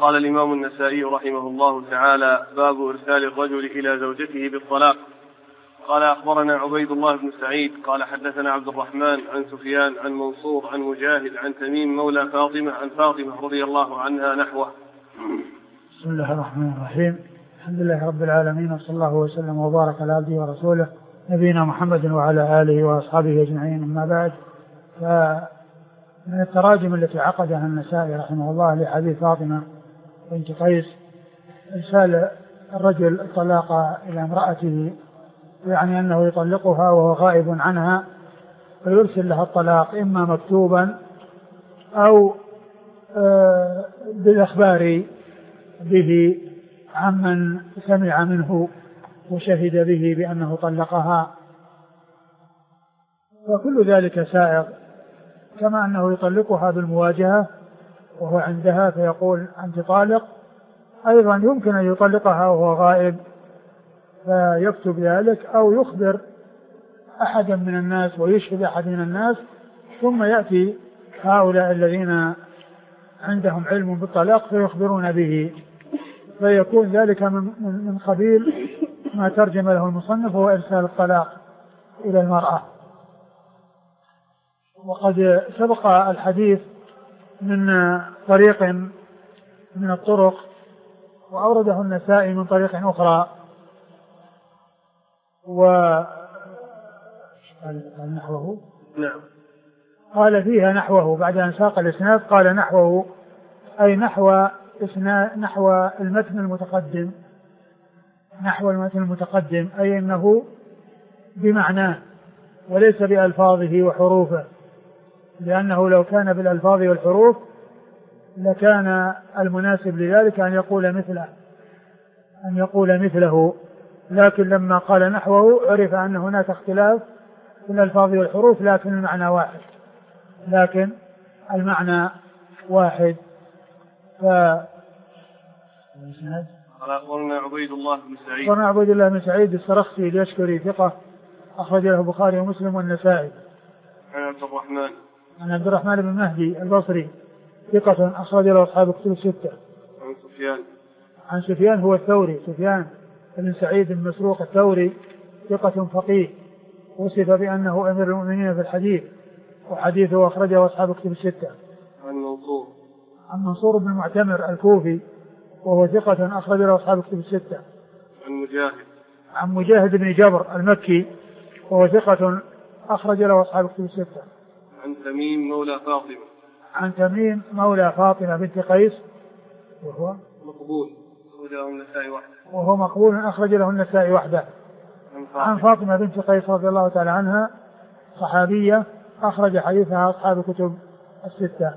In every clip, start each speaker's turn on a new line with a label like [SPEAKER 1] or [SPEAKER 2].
[SPEAKER 1] قال الإمام النسائي رحمه الله تعالى: باب إرسال الرجل إلى زوجته بالطلاق. قال: أخبرنا عبيد الله بن سعيد قال حدثنا عبد الرحمن عن سفيان عن منصور عن مجاهد عن تميم مولى فاطمة عن فاطمة رضي الله عنها نحوه.
[SPEAKER 2] بسم الله الرحمن الرحيم. الحمد لله رب العالمين، وصلى الله وسلم وبارك على عبده ورسوله نبينا محمد وعلى آله وأصحابه أجمعين. أما بعد، فمن التراجم التي عقدها النسائي رحمه الله لحديث فاطمة بنت قيس إرسال الرجل الطلاق إلى امرأته، يعني أنه يطلقها وهو غائب عنها فيرسل لها الطلاق إما مكتوبا أو بالإخبار به عمن سمع منه وشهد به بأنه طلقها، وكل ذلك سائغ، كما أنه يطلقها بالمواجهة وهو عندها فيقول أنت طالق، أيضا يمكن أن يطلقها وهو غائب فيكتب ذلك أو يخبر أحدا من الناس ويشهد أحد من الناس، ثم يأتي هؤلاء الذين عندهم علم بالطلاق فيخبرون به، فيكون ذلك من قبيل ما ترجم له المصنف، هو إرسال الطلاق إلى المرأة. وقد سبق الحديث من طريق من الطرق، وأورده النسائي من طريق أخرى، وقال نحوه.
[SPEAKER 1] نعم.
[SPEAKER 2] قال فيها نحوه بعد أن ساق الإسناد، قال نحوه أي نحو المتن المتقدم، نحو المتن المتقدم، أي أنه بمعناه وليس بألفاظه وحروفه، لأنه لو كان بالألفاظ والحروف لكان المناسب لذلك أن يقول مثله، لكن لما قال نحوه عرف أن هناك اختلاف في الألفاظ والحروف، لكن المعنى واحد.
[SPEAKER 1] أخبرنا عبيد
[SPEAKER 2] الله بن سعيد السرخسي اليشكري ثقة أخرج له البخاري ومسلم والنسائي. عن عبد الرحمن بن مهدي البصري ثقة أخرج له أصحاب الكتب الستة. عن سفيان هو الثوري، سفيان بن سعيد بن مسروق الثوري ثقة فقيه، وصف بأنه أمير المؤمنين في الحديث، وحديثه أخرجه أصحاب الكتب الستة. عن منصور بن معتمر الكوفي وهو ثقة أخرج له أصحاب الكتب الستة. عن مجاهد بن جبر المكي وهو ثقة أخرج له أصحاب الكتب الستة.
[SPEAKER 1] عن تميم
[SPEAKER 2] مولى فاطمة بنت قيس وهو مقبول أخرج له النسائي وحده. عن فاطمة بنت قيس رضي الله تعالى عنها صحابية أخرج حديثها أصحاب الكتب الستة.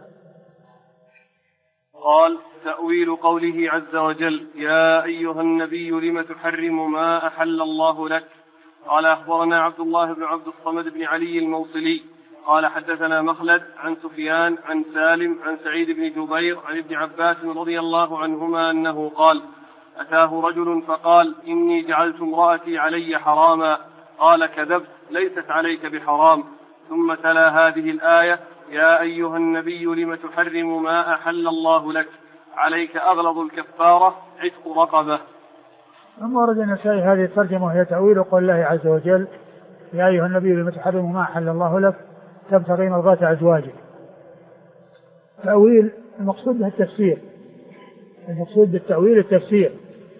[SPEAKER 1] قال: تأويل قوله عز وجل: يا أيها النبي لم تحرم ما أحل الله لك. قال: أخبرنا عبد الله بن عبد الصمد بن علي الموصلي قال حدثنا مخلد عن سفيان عن سالم عن سعيد بن جبير عن ابن عباس رضي الله عنهما أنه قال: أتاه رجل فقال: إني جعلت امرأتي علي حراما. قال: كذبت، ليست عليك بحرام. ثم تلا هذه الآية: يا أيها النبي لم تحرم ما أحل الله لك، عليك أغلظ الكفارة عتق رقبة.
[SPEAKER 2] ثم ورد النسائي هذه الترجمة وهي تأويل قول الله عز وجل: يا أيها النبي لم تحرم ما أحل الله لك تبتغي مرضات أزواجك. تأويل المقصود به التفسير، المقصود بالتأويل التفسير،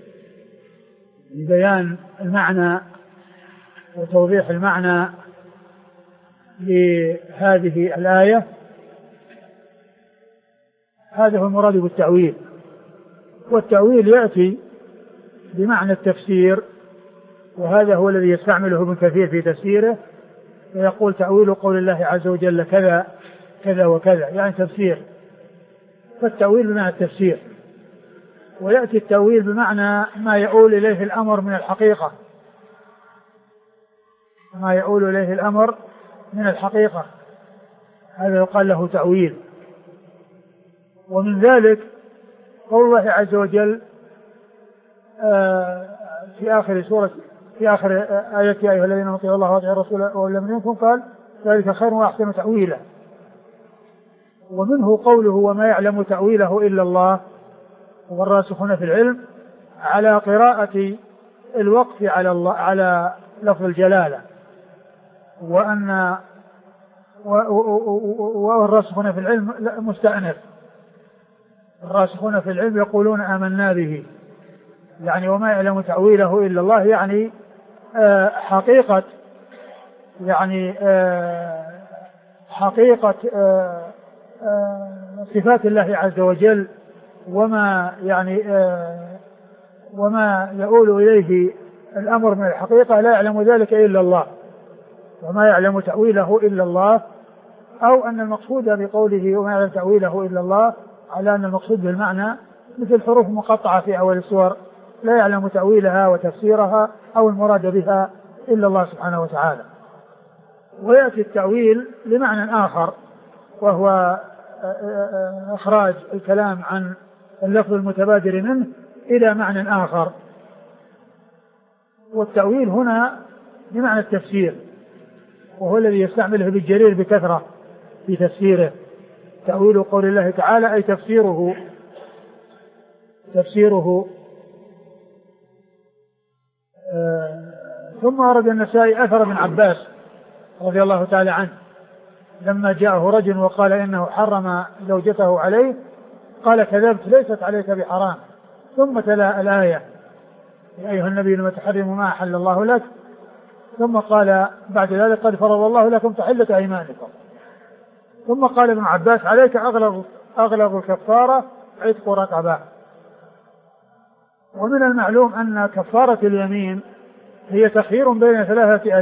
[SPEAKER 2] بيان المعنى وتوضيح المعنى لهذه الآية، هذا هو المراد بالتأويل. والتأويل يأتي بمعنى التفسير، وهذا هو الذي يستعمله ابن كثير في تفسيره، ويقول تأويل قول الله عز وجل كذا كذا وكذا، يعني تفسير. فالتأويل بمعنى التفسير، ويأتي التأويل بمعنى ما يؤول إليه الأمر من الحقيقة، ما يؤول إليه الأمر من الحقيقة، هذا يقال له تأويل. ومن ذلك قول الله عز وجل في آخر آية: يا أيها الذين أطيعوا الله وأطيعوا الرسول وأولي الأمر منكم، قال: ذلك خير وأحسن تأويلا. ومنه قوله: وما يعلم تأويله إلا الله، والراسخون في العلم على قراءة الوقف على الله على لفظ الجلالة، وأن والراسخون في العلم مستأنف. الراسخون في العلم يقولون آمنا به، يعني وما يعلم تأويله إلا الله، يعني حقيقة، يعني حقيقة صفات الله عز وجل، وما يعني وما يؤول إليه الأمر من الحقيقة لا يعلم ذلك إلا الله، وما يعلم تأويله إلا الله، أو أن المقصود بقوله وما يعلم تأويله إلا الله على أن المقصود بالمعنى مثل حروف مقطعة في أول السور لا يعلم تأويلها وتفسيرها أو المراد بها إلا الله سبحانه وتعالى. ويأتي التأويل لمعنى آخر، وهو إخراج الكلام عن اللفظ المتبادر منه إلى معنى آخر. والتأويل هنا بمعنى التفسير، وهو الذي يستعمله ابن جرير بكثرة في تفسيره. تأويل قول الله تعالى أي تفسيره. ثم ورد النسائي أثر ابن عباس رضي الله تعالى عنه لما جاءه رجل وقال إنه حرم زوجته عليه، قال كذبت ليست عليك بحرام، ثم تلا الآية يا أيها النبي لما تحرم ما أحل الله لك، ثم قال بعد ذلك قد فرض الله لكم تحلة أيمانكم. ثم قال ابن عباس عليك أغلظ الكفارة عتق رقبة. ومن المعلوم أن كفارة اليمين هي تخيير بين ثلاثة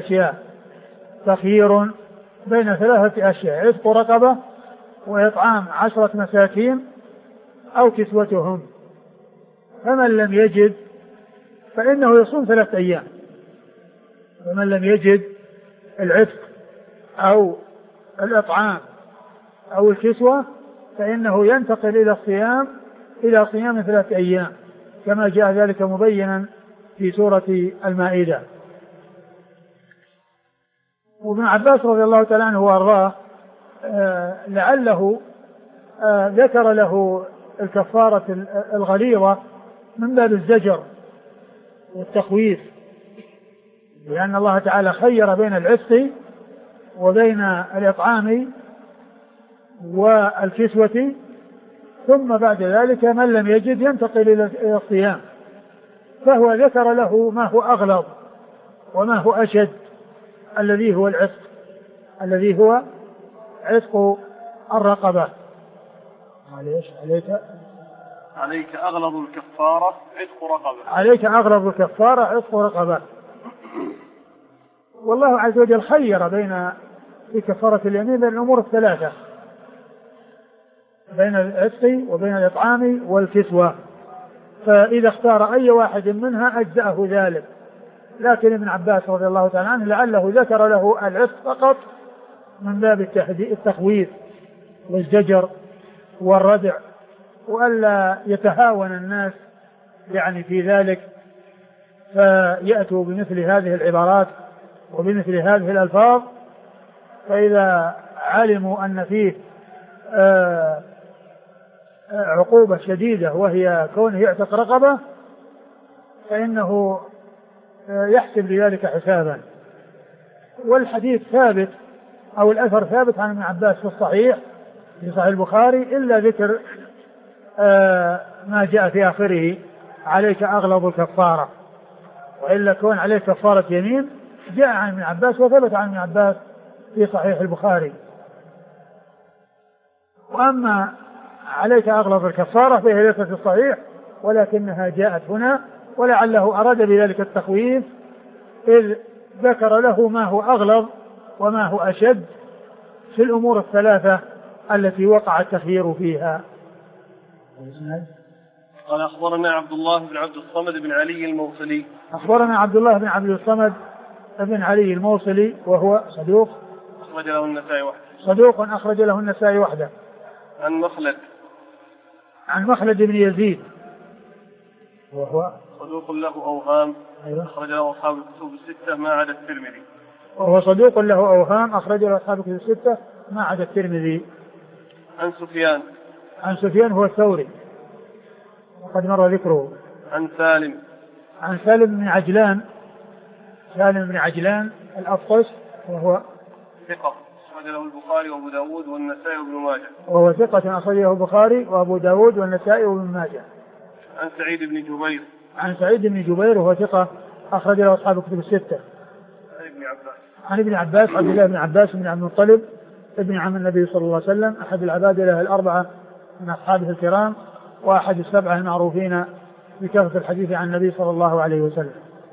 [SPEAKER 2] أشياء، عتق رقبة وإطعام 10 مساكين أو كسوتهم. فمن لم يجد فإنه يصوم 3 أيام، ومن لم يجد العتق أو الإطعام أو الكسوة فإنه ينتقل إلى صيام 3 أيام، كما جاء ذلك مبينا في سورة المائدة. وابن عباس رضي الله تعالى عنه وارضاه لعله ذكر له الكفارة الغليظة من باب الزجر والتخويف، لأن الله تعالى خير بين العتق وبين الإطعام والكسوة، ثم بعد ذلك من لم يجد ينتقل إلى الصيام، فهو ذكر له ما هو أغلظ وما هو أشد، الذي هو العتق، الذي هو عتق الرقبة.
[SPEAKER 1] عليك أغلظ الكفارة عتق رقبة.
[SPEAKER 2] عليك أغلظ الكفارة عتق رقبة. والله عز وجل خير في كفارة اليمين بين الأمور الثلاثة، بين العتق وبين الإطعام والكسوة، فإذا اختار أي واحد منها أجزأه ذلك. لكن ابن عباس رضي الله تعالى عنه لعله ذكر له العتق فقط من باب التخويف والزجر والردع، وألا يتهاون الناس يعني في ذلك فيأتوا بمثل هذه العبارات وبمثل هذه الألفاظ، فإذا علموا أن فيه عقوبة شديدة وهي كونه يعتق رقبة فإنه يحسب لذلك حسابا. والحديث ثابت أو الأثر ثابت عن ابن عباس في الصحيح في صحيح البخاري، إلا ذكر ما جاء في آخره عليك أغلظ الكفارة، وإلا كون عليك كفارة يمين جاء عن ابن عباس وثبت عن ابن عباس في صحيح البخاري. وأما عليك أغلظ الكفارة فهي ليست في الصحيح، ولكنها جاءت هنا، ولعله أراد بذلك التخويف إذ ذكر له ما هو أغلظ وما هو أشد في الأمور الثلاثة التي وقع التخيير فيها.
[SPEAKER 1] قال أخبرنا عبد الله بن عبد الصمد بن علي الموصلي.
[SPEAKER 2] أخبرنا عبد الله بن عبد الصمد بن علي الموصلي وهو صدوق
[SPEAKER 1] أخرج له النسائي وحده.
[SPEAKER 2] صدوق أخرج له النسائي وحده. عن مخلد بن يزيد وهو
[SPEAKER 1] صدوق له أوهام. أخرج له أصحاب الكتب الستة ما عدا الترمذي.
[SPEAKER 2] وهو صدوق له أوهام أخرج له أصحاب الكتب الستة ما عدا الترمذي.
[SPEAKER 1] عن سفيان
[SPEAKER 2] هو الثوري وقد مر ذكره.
[SPEAKER 1] عن سالم.
[SPEAKER 2] عن سالم بن عجلان، سالم بن عجلان الأفطس، وهو
[SPEAKER 1] ثقة أخرجه البخاري وأبو داود والنسائي وابن ماجه.
[SPEAKER 2] وهو ثقة أخرجه البخاري وأبو داود والنسائي وابن ماجه.
[SPEAKER 1] عن سعيد بن جبير.
[SPEAKER 2] عن سعيد بن جبير وهو ثقة أخرج له أصحاب الكتب الستة. عن ابن عباس عبد الله بن عباس بن عبد المطلب ابن عم النبي صلى الله عليه وسلم، أحد العبادلة الأربعة من أصحابه الكرام، وأحد السبعة المعروفين بكثرة الحديث عن النبي صلى الله عليه وسلم.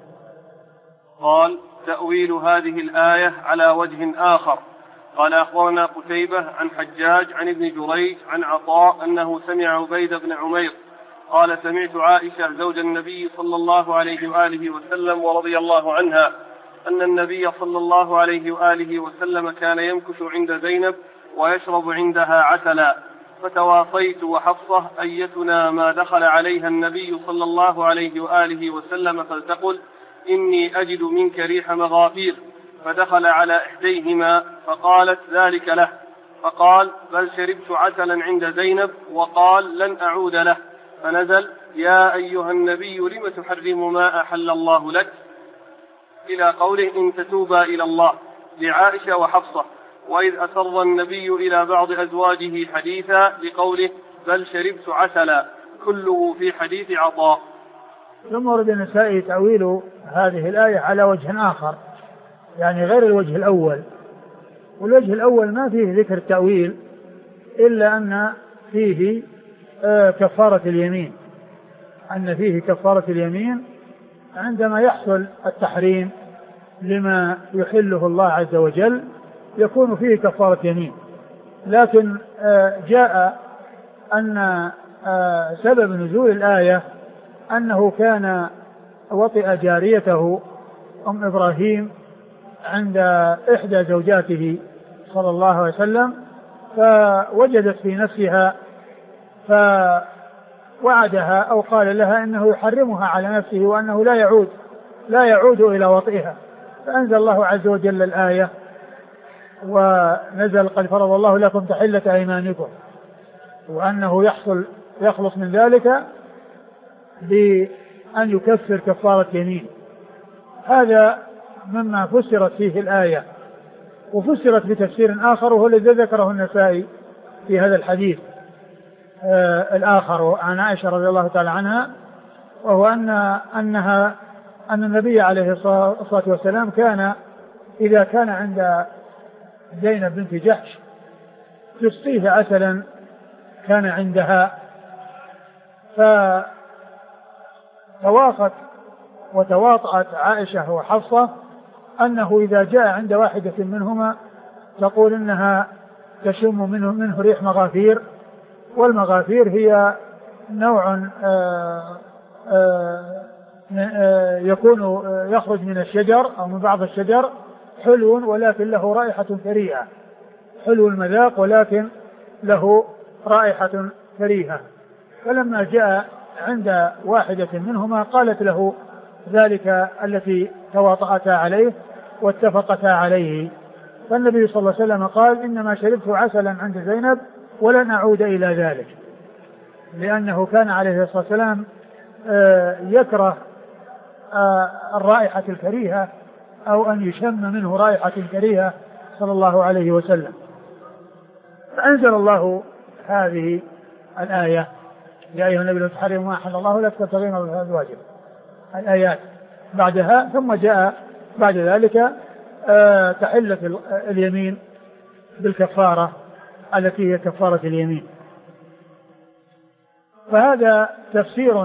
[SPEAKER 1] قال: تأويل هذه الآية على وجه آخر. قال: أخبرنا قتيبة عن حجاج عن ابن جريج عن عطاء أنه سمع عبيد بن عمير قال: سمعت عائشة زوج النبي صلى الله عليه وآله وسلم ورضي الله عنها أن النبي صلى الله عليه وآله وسلم كان يمكث عند زينب ويشرب عندها عسلا، فتواصيت وحفصة أيتنا ما دخل عليها النبي صلى الله عليه وآله وسلم فلتقل: إني أجد منك ريح مغافير، فدخل على إحديهما فقالت ذلك له، فقال: بل شربت عسلا عند زينب، وقال: لن أعود له، فنزل: يا أيها النبي لم تحرم ما أحل الله لك، إلى قوله: إن تتوبا إلى الله، لعائشة وحفصة. وإذ أسر النبي إلى بعض أزواجه حديثا، لقوله: بل شربت عسلا، كله في حديث عطاء.
[SPEAKER 2] ثم ورد النسائي تأويل هذه الآية على وجه آخر، يعني غير الوجه الأول. والوجه الأول ما فيه ذكر التأويل إلا أن فيه كفارة اليمين، أن فيه كفارة اليمين عندما يحصل التحريم لما يحله الله عز وجل يكون فيه كفارة يمين. لكن جاء أن سبب نزول الآية أنه كان وطئ جاريته أم إبراهيم عند إحدى زوجاته صلى الله عليه وسلم، فوجدت في نفسها فوعدها أو قال لها إنه يحرمها على نفسه وأنه لا يعود إلى وطئها، فأنزل الله عز وجل الآية ونزل: قد فرض الله لكم تحلة أيمانكم، وأنه يخلص من ذلك بأن يكفر كفارة يمين. هذا مما فسرت فيه الآية، وفسرت بتفسير آخر وهو الذي ذكره النسائي في هذا الحديث الآخر عن عائشة رضي الله تعالى عنها، وهو أن النبي عليه الصلاة والسلام كان إذا كان عند زينب بنت جحش تسقيه عسلا كان عندها، فتواصت وتواطأت عائشة وحفصة أنه إذا جاء عند واحدة منهما تقول إنها تشم منه ريح مغافير، والمغافير هي نوع يكون يخرج من الشجر أو من بعض الشجر، حلو ولكن له رائحة كريهة، حلو المذاق ولكن له رائحة كريهة. فلما جاء عند واحدة منهما قالت له ذلك التي تواطأتا عليه واتفقتا عليه، فالنبي صلى الله عليه وسلم قال: إنما شربت عسلا عند زينب ولن أعود إلى ذلك، لأنه كان عليه الصلاة والسلام يكره الرائحة الكريهة أو أن يشم منه رائحة كريهة صلى الله عليه وسلم. فأنزل الله هذه الآية: يا أيها النبي لا تحرموا ما أحل الله لك تبتغون مرضات أزواجكم، الآيات بعدها. ثم جاء بعد ذلك تحلة اليمين بالكفارة التي هي كفارة اليمين. فهذا تفسير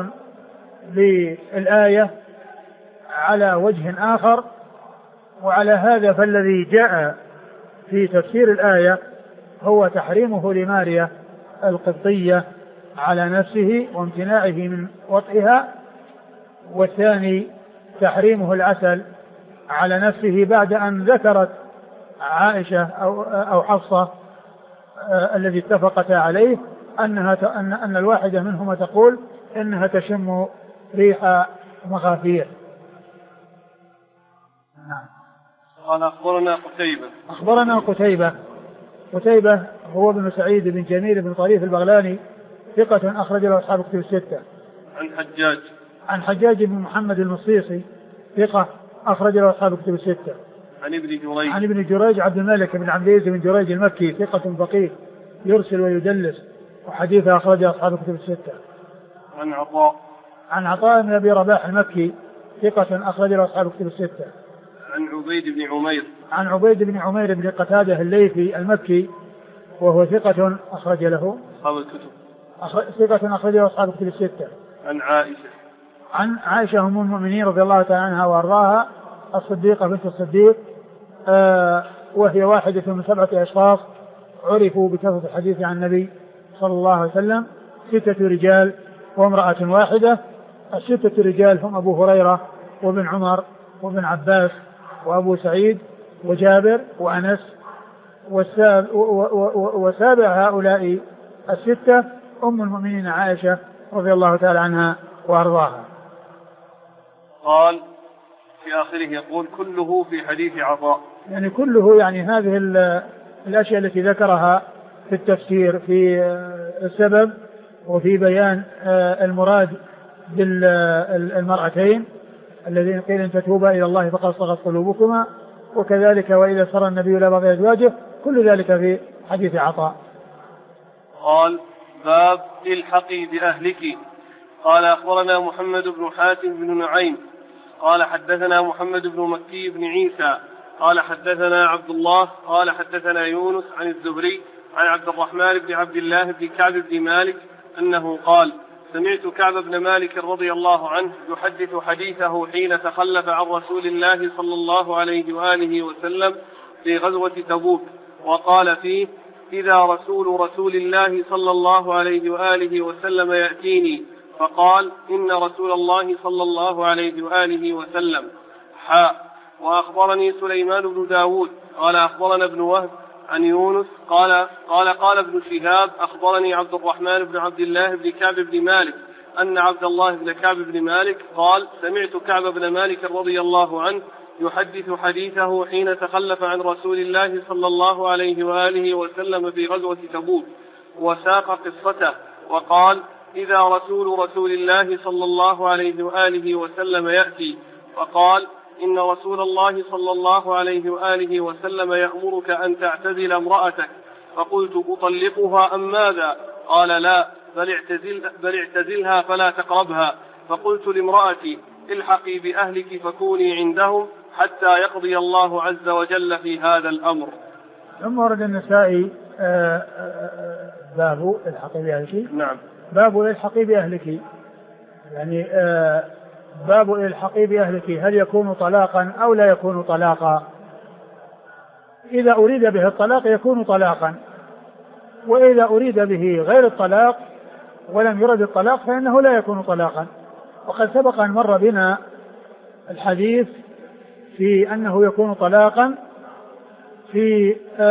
[SPEAKER 2] للآية على وجه آخر. وعلى هذا فالذي جاء في تفسير الآية هو تحريمه لماريا القبطية على نفسه وامتناعه من وطئها، والثاني تحريمه العسل على نفسه بعد أن ذكرت عائشة أو حفصة الذي اتفقتا عليه أن الواحدة منهما تقول إنها تشم ريح مغافير.
[SPEAKER 1] قال:
[SPEAKER 2] أخبرنا قتيبة هو بن سعيد بن جميل بن طريف البغلاني، ثقة أخرج له أصحاب الكتب الستة. عن حجاج بن محمد المصيصي ثقة أخرج له أصحاب الكتب الستة. عن ابن جريج عبد الملك بن عبد العزيز بن جريج المكي ثقة فقيه يرسل ويدلس وحديثه أخرج أصحاب الكتب الستة. عن عطاء بن أبي رباح المكي ثقة أخرج له أصحاب الكتب الستة. عن عبيد بن عمير بن قتادة الليثي المكي وهو ثقة أخرج له أصحاب الكتب الستة. عن عائشة أم المؤمنين رضي الله تعالى عنها وأرضاها الصديقة بنت الصديق وهي واحدة من 7 أشخاص عرفوا بكثرة الحديث عن النبي صلى الله عليه وسلم 6 رجال وامرأة واحدة. 6 رجال هم أبو هريرة وابن عمر وابن عباس وأبو سعيد وجابر وأنس. وسابع هؤلاء 6 أم المؤمنين عائشة رضي الله تعالى عنها وأرضاها.
[SPEAKER 1] قال في آخره يقول كله في حديث عطاء،
[SPEAKER 2] يعني كله يعني هذه الأشياء التي ذكرها في التفسير في السبب وفي بيان المراد بالمرأتين الذين قيل إن تتوبا إلى الله فقد صغت قلوبكما، وكذلك وإذا سر النبي إلى بعض أزواجه، كل ذلك في حديث عطاء.
[SPEAKER 1] قال باب الحقي بأهلك. قال أخبرنا محمد بن حاتم بن نعيم قال حدثنا محمد بن مكي بن عيسى قال حدثنا عبد الله قال حدثنا يونس عن الزهري عن عبد الرحمن بن عبد الله بن كعب بن مالك أنه قال سمعت كعب بن مالك رضي الله عنه يحدث حديثه حين تخلف عن رسول الله صلى الله عليه وآله وسلم في غزوة تبوك، وقال فيه إذا رسول الله صلى الله عليه وآله وسلم يأتيني فقال إن رسول الله صلى الله عليه وآله وسلم وأخبرني سليمان بن داود قال أخبرنا ابن وهب عن يونس قال ابن شهاب أخبرني عبد الرحمن بن عبد الله بن كعب بن مالك أن عبد الله بن كعب بن مالك قال سمعت كعب بن مالك رضي الله عنه يحدث حديثه حين تخلف عن رسول الله صلى الله عليه وآله وسلم في غزوة تبوك، وساق قصته وقال إذا رسول الله صلى الله عليه وآله وسلم يأتي فقال إن رسول الله صلى الله عليه وآله وسلم يأمرك أن تعتزل امرأتك، فقلت أطلقها أم ماذا؟ قال لا بل اعتزلها فلا تقربها. فقلت لامرأتي الحقي بأهلك فكوني عندهم حتى يقضي الله عز وجل في هذا الأمر.
[SPEAKER 2] ثم ورد النسائي باب الحقي بأهلك.
[SPEAKER 1] نعم.
[SPEAKER 2] باب الحقي بأهلك يعني باب الحقي بأهلك هل يكون طلاقا أو لا يكون طلاقا؟ إذا أريد به الطلاق يكون طلاقا، وإذا أريد به غير الطلاق ولم يرد الطلاق فإنه لا يكون طلاقا. وقد سبق أن مر بنا الحديث في أنه يكون طلاقا في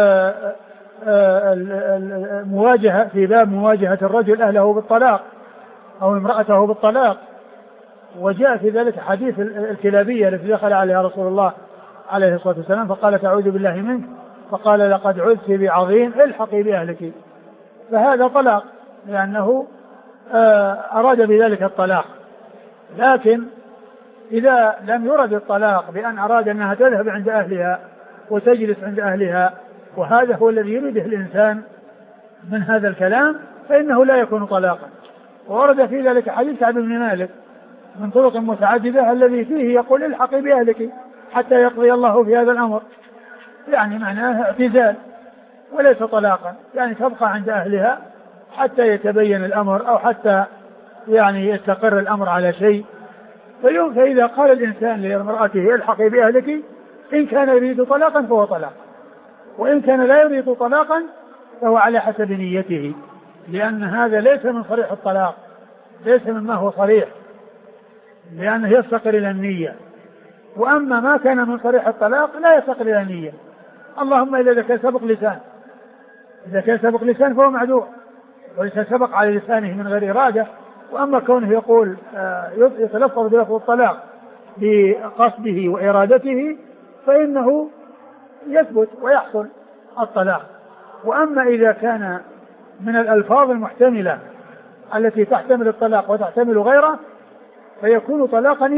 [SPEAKER 2] المواجهة في باب مواجهة الرجل أهله بالطلاق أو امرأته بالطلاق، وجاء في ذلك حديث الكلابية التي دخل عليها رسول الله عليه الصلاة والسلام فقالت أعوذ بالله منك، فقال لقد عذت بعظيم الحقي بأهلك، فهذا طلاق لأنه أراد بذلك الطلاق. لكن إذا لم يرد الطلاق بأن أراد أنها تذهب عند أهلها وتجلس عند أهلها، وهذا هو الذي يريده الإنسان من هذا الكلام، فإنه لا يكون طلاقا. وورد في ذلك حديث كعب بن مالك من طرق متعددة الذي فيه يقول الحقي بأهلك حتى يقضي الله في هذا الأمر، يعني معناه اعتزال وليس طلاقا، يعني تبقى عند أهلها حتى يتبين الأمر أو حتى يعني يستقر الأمر على شيء. فإذا قال الإنسان لامرأته الحقي بأهلك إن كان يريد طلاقا فهو طلاق، وإن كان لا يريد طلاقا فهو على حسب نيته، لأن هذا ليس من صريح الطلاق، ليس مما هو صريح، لأنه يفتقر إلى النية. وأما ما كان من صريح الطلاق لا يفتقر إلى النية، اللهم إذا كان سبق لسان، إذا كان سبق لسان فهو معذور، وليس سبق على لسانه من غير إرادة. وأما كونه يقول يتلفظ بلفظ الطلاق بقصده وإرادته فإنه يثبت ويحصل الطلاق. وأما إذا كان من الألفاظ المحتملة التي تحتمل الطلاق وتحتمل غيره فيكون طلاقا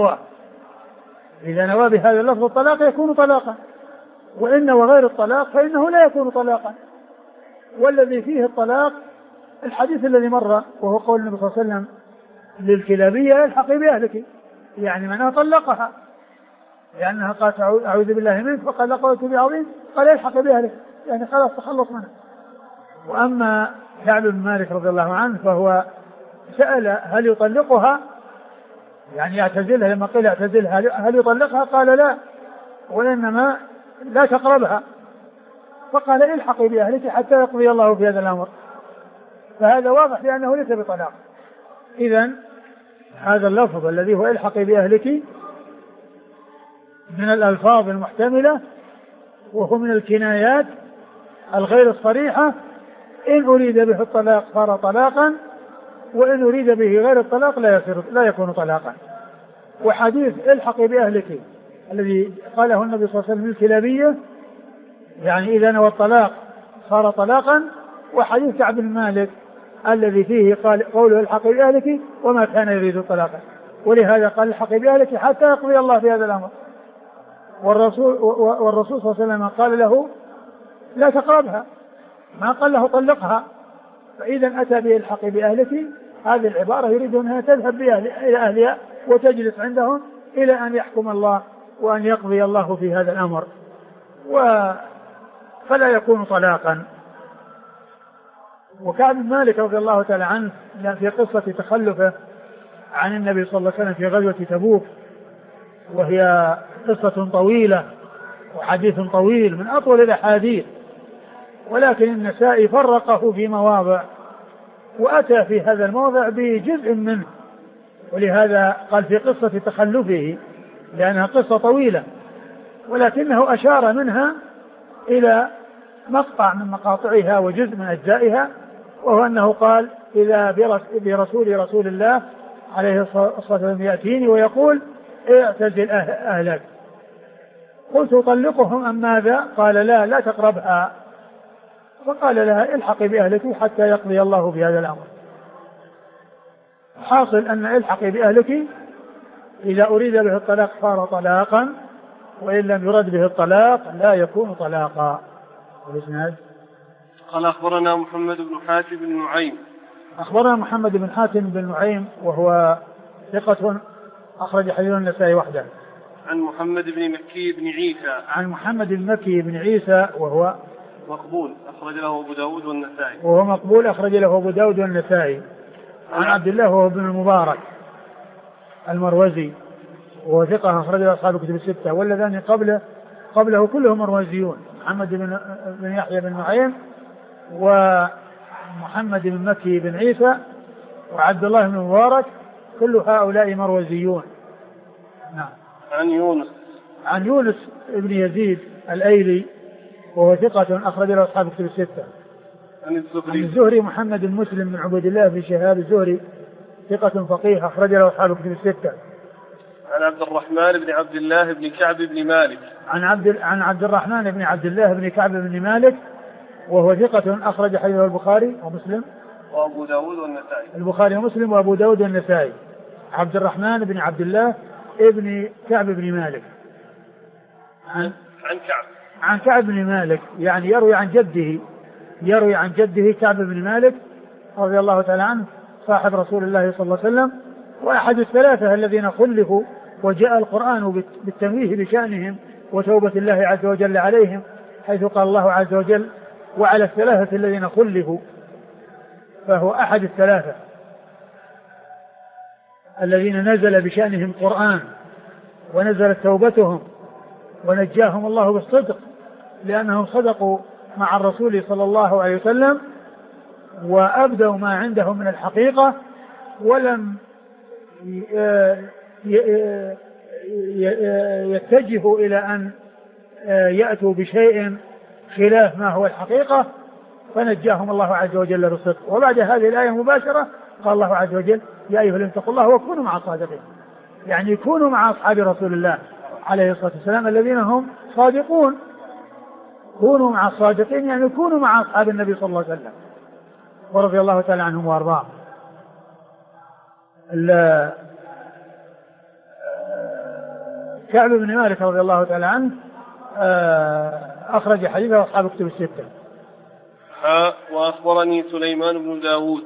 [SPEAKER 2] إذا نوى بهذا اللفظ الطلاق يكون طلاقا، وإن وغير الطلاق فإنه لا يكون طلاقا. والذي فيه الطلاق الحديث الذي مر وهو قول النبي صلى الله عليه وسلم للكلابية الحقي بأهلك، يعني منها طلقها لأنها قالت أعوذ بالله منك فقال لقوت بعظيم قال الحقي بأهلك، يعني خلاص تخلص منها. وأما كعب بن مالك رضي الله عنه فهو سأل هل يطلقها، يعني يعتزلها، لما قيل يعتزلها هل يطلقها قال لا، وإنما لا تقربها، فقال الحقي بأهلك حتى يقضي الله في هذا الأمر. فهذا واضح لأنه ليس بطلاق. إذن هذا اللفظ الذي هو الحقي بأهلك من الألفاظ المحتملة، وهو من الكنايات الغير الصريحة، إن أريد به الطلاق صار طلاقا، وإن أريد به غير الطلاق لا يكون طلاقا. وحديث الحقي بأهلك الذي قاله النبي صلى الله عليه وسلم للكلابية يعني إذا نوى الطلاق صار طلاقا، وحديث كعب بن مالك الذي فيه قوله الحقي بأهلك وما كان يريد الطلاق، ولهذا قال الحقي بأهلك حتى يقضي الله في هذا الأمر. والرسول صلى الله عليه وسلم قال له لا تقربها، ما قال له طلقها. فإذا أتى به الحقي بأهلك هذه العبارة يريد أنها تذهب إلى أهلها وتجلس عندهم إلى أن يحكم الله وأن يقضي الله في هذا الأمر، فلا يكون طلاقا. وكعب بن مالك رضي الله تعالى عنه في قصة تخلفه عن النبي صلى الله عليه وسلم في غزوة تبوك، وهي قصة طويلة وحديث طويل من أطول الأحاديث، ولكن النسائي فرقه في مواضع وأتى في هذا الموضع بجزء منه، ولهذا قال في قصة تخلفه لأنها قصة طويلة، ولكنه أشار منها إلى مقطع من مقاطعها وجزء من أجزائها، وهو أنه قال إذا برسول الله عليه الصلاة والسلام يأتيني ويقول اعتزل أهلك، قلت أطلقهم أم ماذا؟ قال لا تقربها، فقال لها الحقي بأهلك حتى يقضي الله بهذا الأمر. حاصل أن الحقي بأهلك إذا أريد به الطلاق صار طلاقا، وإن لم يرد به الطلاق لا يكون طلاقا.
[SPEAKER 1] قال أخبرنا محمد بن حاتم بن نعيم.
[SPEAKER 2] أخبرنا محمد بن حاتم بن نعيم وهو ثقة أخرج حديث النسائي وحده.
[SPEAKER 1] عن محمد بن مكي بن عيسى.
[SPEAKER 2] عن محمد بن مكي بن عيسى وهو
[SPEAKER 1] مقبول أخرج له أبو داود والنسائي.
[SPEAKER 2] وهو مقبول أخرج له أبو داود والنسائي. عن عبد الله وهو ابن المبارك المروزي وهو ثقة أخرج له أصحاب الكتب الستة، والذين قبله كلهم مروزيون، محمد بن يحيى بن نعيم ومحمد بن مكي بن عيسى وعبد الله بن المبارك، كل هؤلاء مروزيون. نعم. عن يونس بن يزيد الأيلي وهو ثقة أخرج له أصحاب الكتب الستة. عن الزهري محمد بن مسلم بن عبد الله بن شهاب الزهري ثقة فقيه أخرج له أصحاب الكتب الستة.
[SPEAKER 1] عن عبد الرحمن بن عبد الله بن كعب بن مالك.
[SPEAKER 2] عن عبد الرحمن بن عبد الله بن كعب بن مالك وهو ثقة أخرج حديثه البخاري ومسلم
[SPEAKER 1] وأبو داود والنسائي.
[SPEAKER 2] البخاري ومسلم وأبو داود والنسائي. عبد الرحمن بن عبد الله ابن كعب بن مالك عن كعب بن مالك، يعني يروي عن جده كعب بن مالك رضي الله تعالى عنه صاحب رسول الله صلى الله عليه وسلم، وأحد الثلاثة الذين خلفوا وجاء القرآن بالتنويه بشأنهم وتوبة الله عز وجل عليهم، حيث قال الله عز وجل وعلى الثلاثة الذين خلفوا، فهو أحد الثلاثة الذين نزل بشأنهم قرآن ونزلت توبتهم ونجاهم الله بالصدق، لأنهم صدقوا مع الرسول صلى الله عليه وسلم وأبدوا ما عندهم من الحقيقة، ولم يتجهوا إلى أن يأتوا بشيء خلاف ما هو الحقيقة، فنجاهم الله عز وجل بالصدق. وبعد هذه الآية مباشرة قال الله عز وجل يا أيها الذين اتقوا الله وكونوا مع الصادقين، يعني كونوا مع أصحاب رسول الله عليه الصلاة والسلام الذين هم صادقون. كونوا مع الصادقين يعني كونوا مع أصحاب النبي صلى الله عليه وسلم ورضي الله تعالى عنهم وأرضاهم. كعب بن مالك رضي الله تعالى عنه أخرج حديثه أصحاب كتب الستة.
[SPEAKER 1] وأخبرني سليمان بن داود.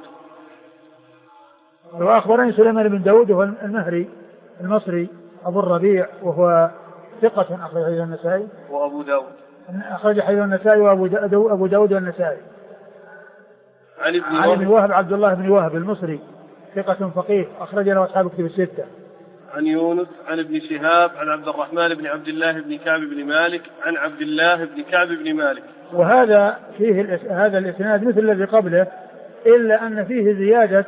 [SPEAKER 2] وأخبرني سليمان بن داود هو المهري المصري أبو الربيع وهو ثقة أخرج حديث النسائي
[SPEAKER 1] وأبو داود.
[SPEAKER 2] أخرج حديث النسائي وأبو داود والنسائي.
[SPEAKER 1] عن
[SPEAKER 2] ابن وهب عبد الله بن وهب المصري ثقة فقيه أخرج له أصحاب كتب الستة.
[SPEAKER 1] عن يونس عن ابن شهاب عن عبد الرحمن بن عبد الله بن كعب بن مالك عن عبد الله بن كعب بن مالك.
[SPEAKER 2] وهذا فيه هذا الإسناد مثل الذي قبله إلا أن فيه زيادة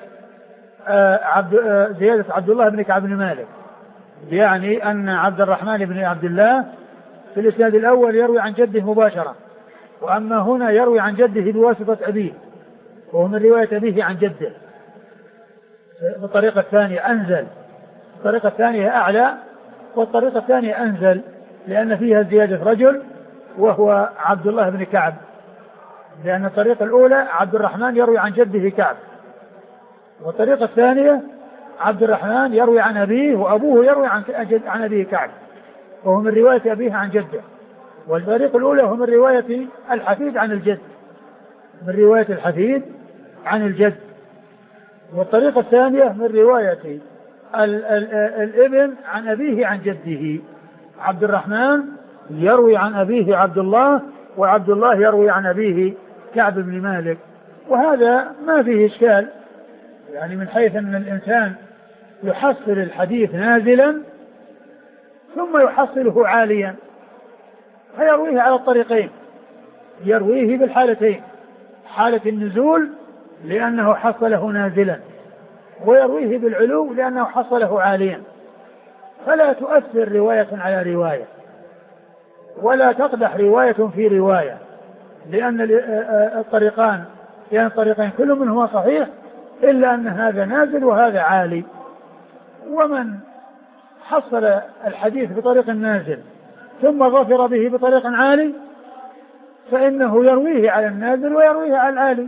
[SPEAKER 2] عبد الله بن كعب بن مالك، يعني أن عبد الرحمن بن عبد الله في الإسناد الأول يروي عن جده مباشرة، وأما هنا يروي عن جده بواسطة أبيه، وهو من رواية أبيه عن جده. بالطريقة الثانية أنزل، الطريقة الثانية أعلى، والطريقة الثانية أنزل لأن فيها زيادة رجل وهو عبد الله بن كعب، لأن الطريقة الأولى عبد الرحمن يروي عن جده كعب، والطريقة الثانية عبد الرحمن يروي عن أبيه وأبوه يروي عن أبيه كعب، وهو من رواية أبيه عن جده. والطريقة الأولى هو من رواية الحفيد عن الجد، من رواية الحفيد عن الجد. والطريقة الثانية من رواية الابن عن أبيه عن جده. عبد الرحمن يروي عن أبيه عبد الله، وعبد الله يروي عن أبيه كعب بن مالك، وهذا ما فيه إشكال، يعني من حيث أن الإنسان يحصل الحديث نازلا ثم يحصله عاليا، فيرويه على الطريقين، يرويه بالحالتين، حالة النزول لأنه حصله نازلا، ويرويه بالعلو لأنه حصله عاليا، فلا تؤثر رواية على رواية، ولا تقدح رواية في رواية، لأن الطريقين كل منهما صحيح، إلا أن هذا نازل وهذا عالي. ومن حصل الحديث بطريق نازل ثم ظفر به بطريق عالي فإنه يرويه على النازل ويرويه على العالي.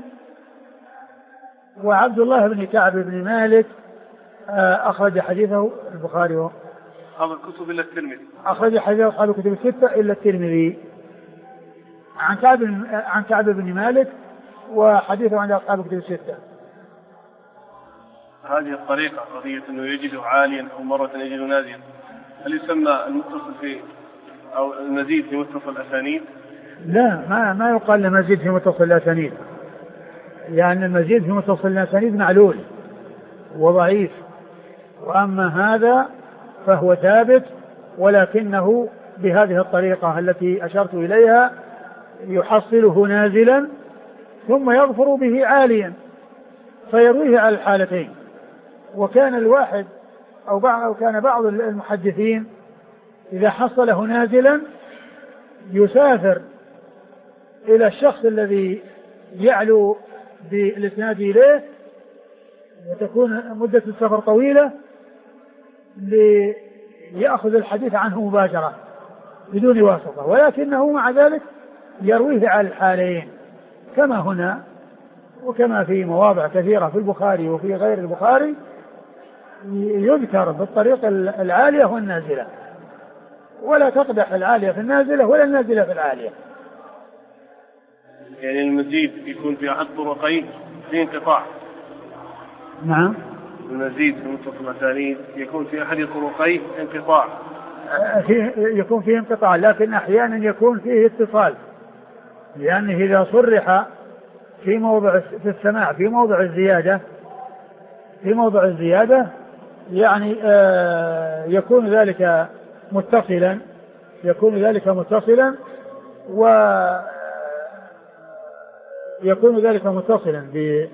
[SPEAKER 2] وعبد الله بن كعب بن مالك أخرج حديثه البخاري
[SPEAKER 1] أصحاب الكتب إلا الترمذي،
[SPEAKER 2] أخرج حديثه أصحاب الكتب الستة إلا الترمذي. عن كعب بن مالك وحديثه عند أصحاب الكتب الستة.
[SPEAKER 1] هذه الطريقة قضية أنه يجد عاليا أو مرة يجد نازلا، هل يسمى المتصل في أو المزيد في متصل الأسانيد؟
[SPEAKER 2] لا، ما يقال المزيد في متصل الأسانيد، يعني المزيد في متصل الأسانيد معلول وضعيف، وأما هذا فهو ثابت، ولكنه بهذه الطريقة التي أشرت إليها يحصله نازلا ثم يظفر به عاليا فيرويه على الحالتين. وكان الواحد أو كان بعض المحدثين إذا حصله نازلا يسافر إلى الشخص الذي يعلو بالإسناد إليه، وتكون مدة السفر طويلة، ليأخذ الحديث عنه مباشرة بدون واسطة، ولكنه مع ذلك يرويه على الحالين، كما هنا وكما في مواضع كثيرة في البخاري وفي غير البخاري يذكر بالطريقة العالية والنازلة، ولا تقدح العالية في النازلة ولا النازلة في العالية.
[SPEAKER 1] يعني المزيد يكون في أحد طرقين في انقطاع.
[SPEAKER 2] نعم،
[SPEAKER 1] المزيد في متصل الأسانيد يكون في أحد طرقين انقطاع،
[SPEAKER 2] يكون فيه انقطاع، لكن أحيانا يكون فيه اتصال، لأنه إذا صرح في موضع في السماع في موضع الزيادة يعني يكون ذلك متصلا، ويكون ذلك متصلا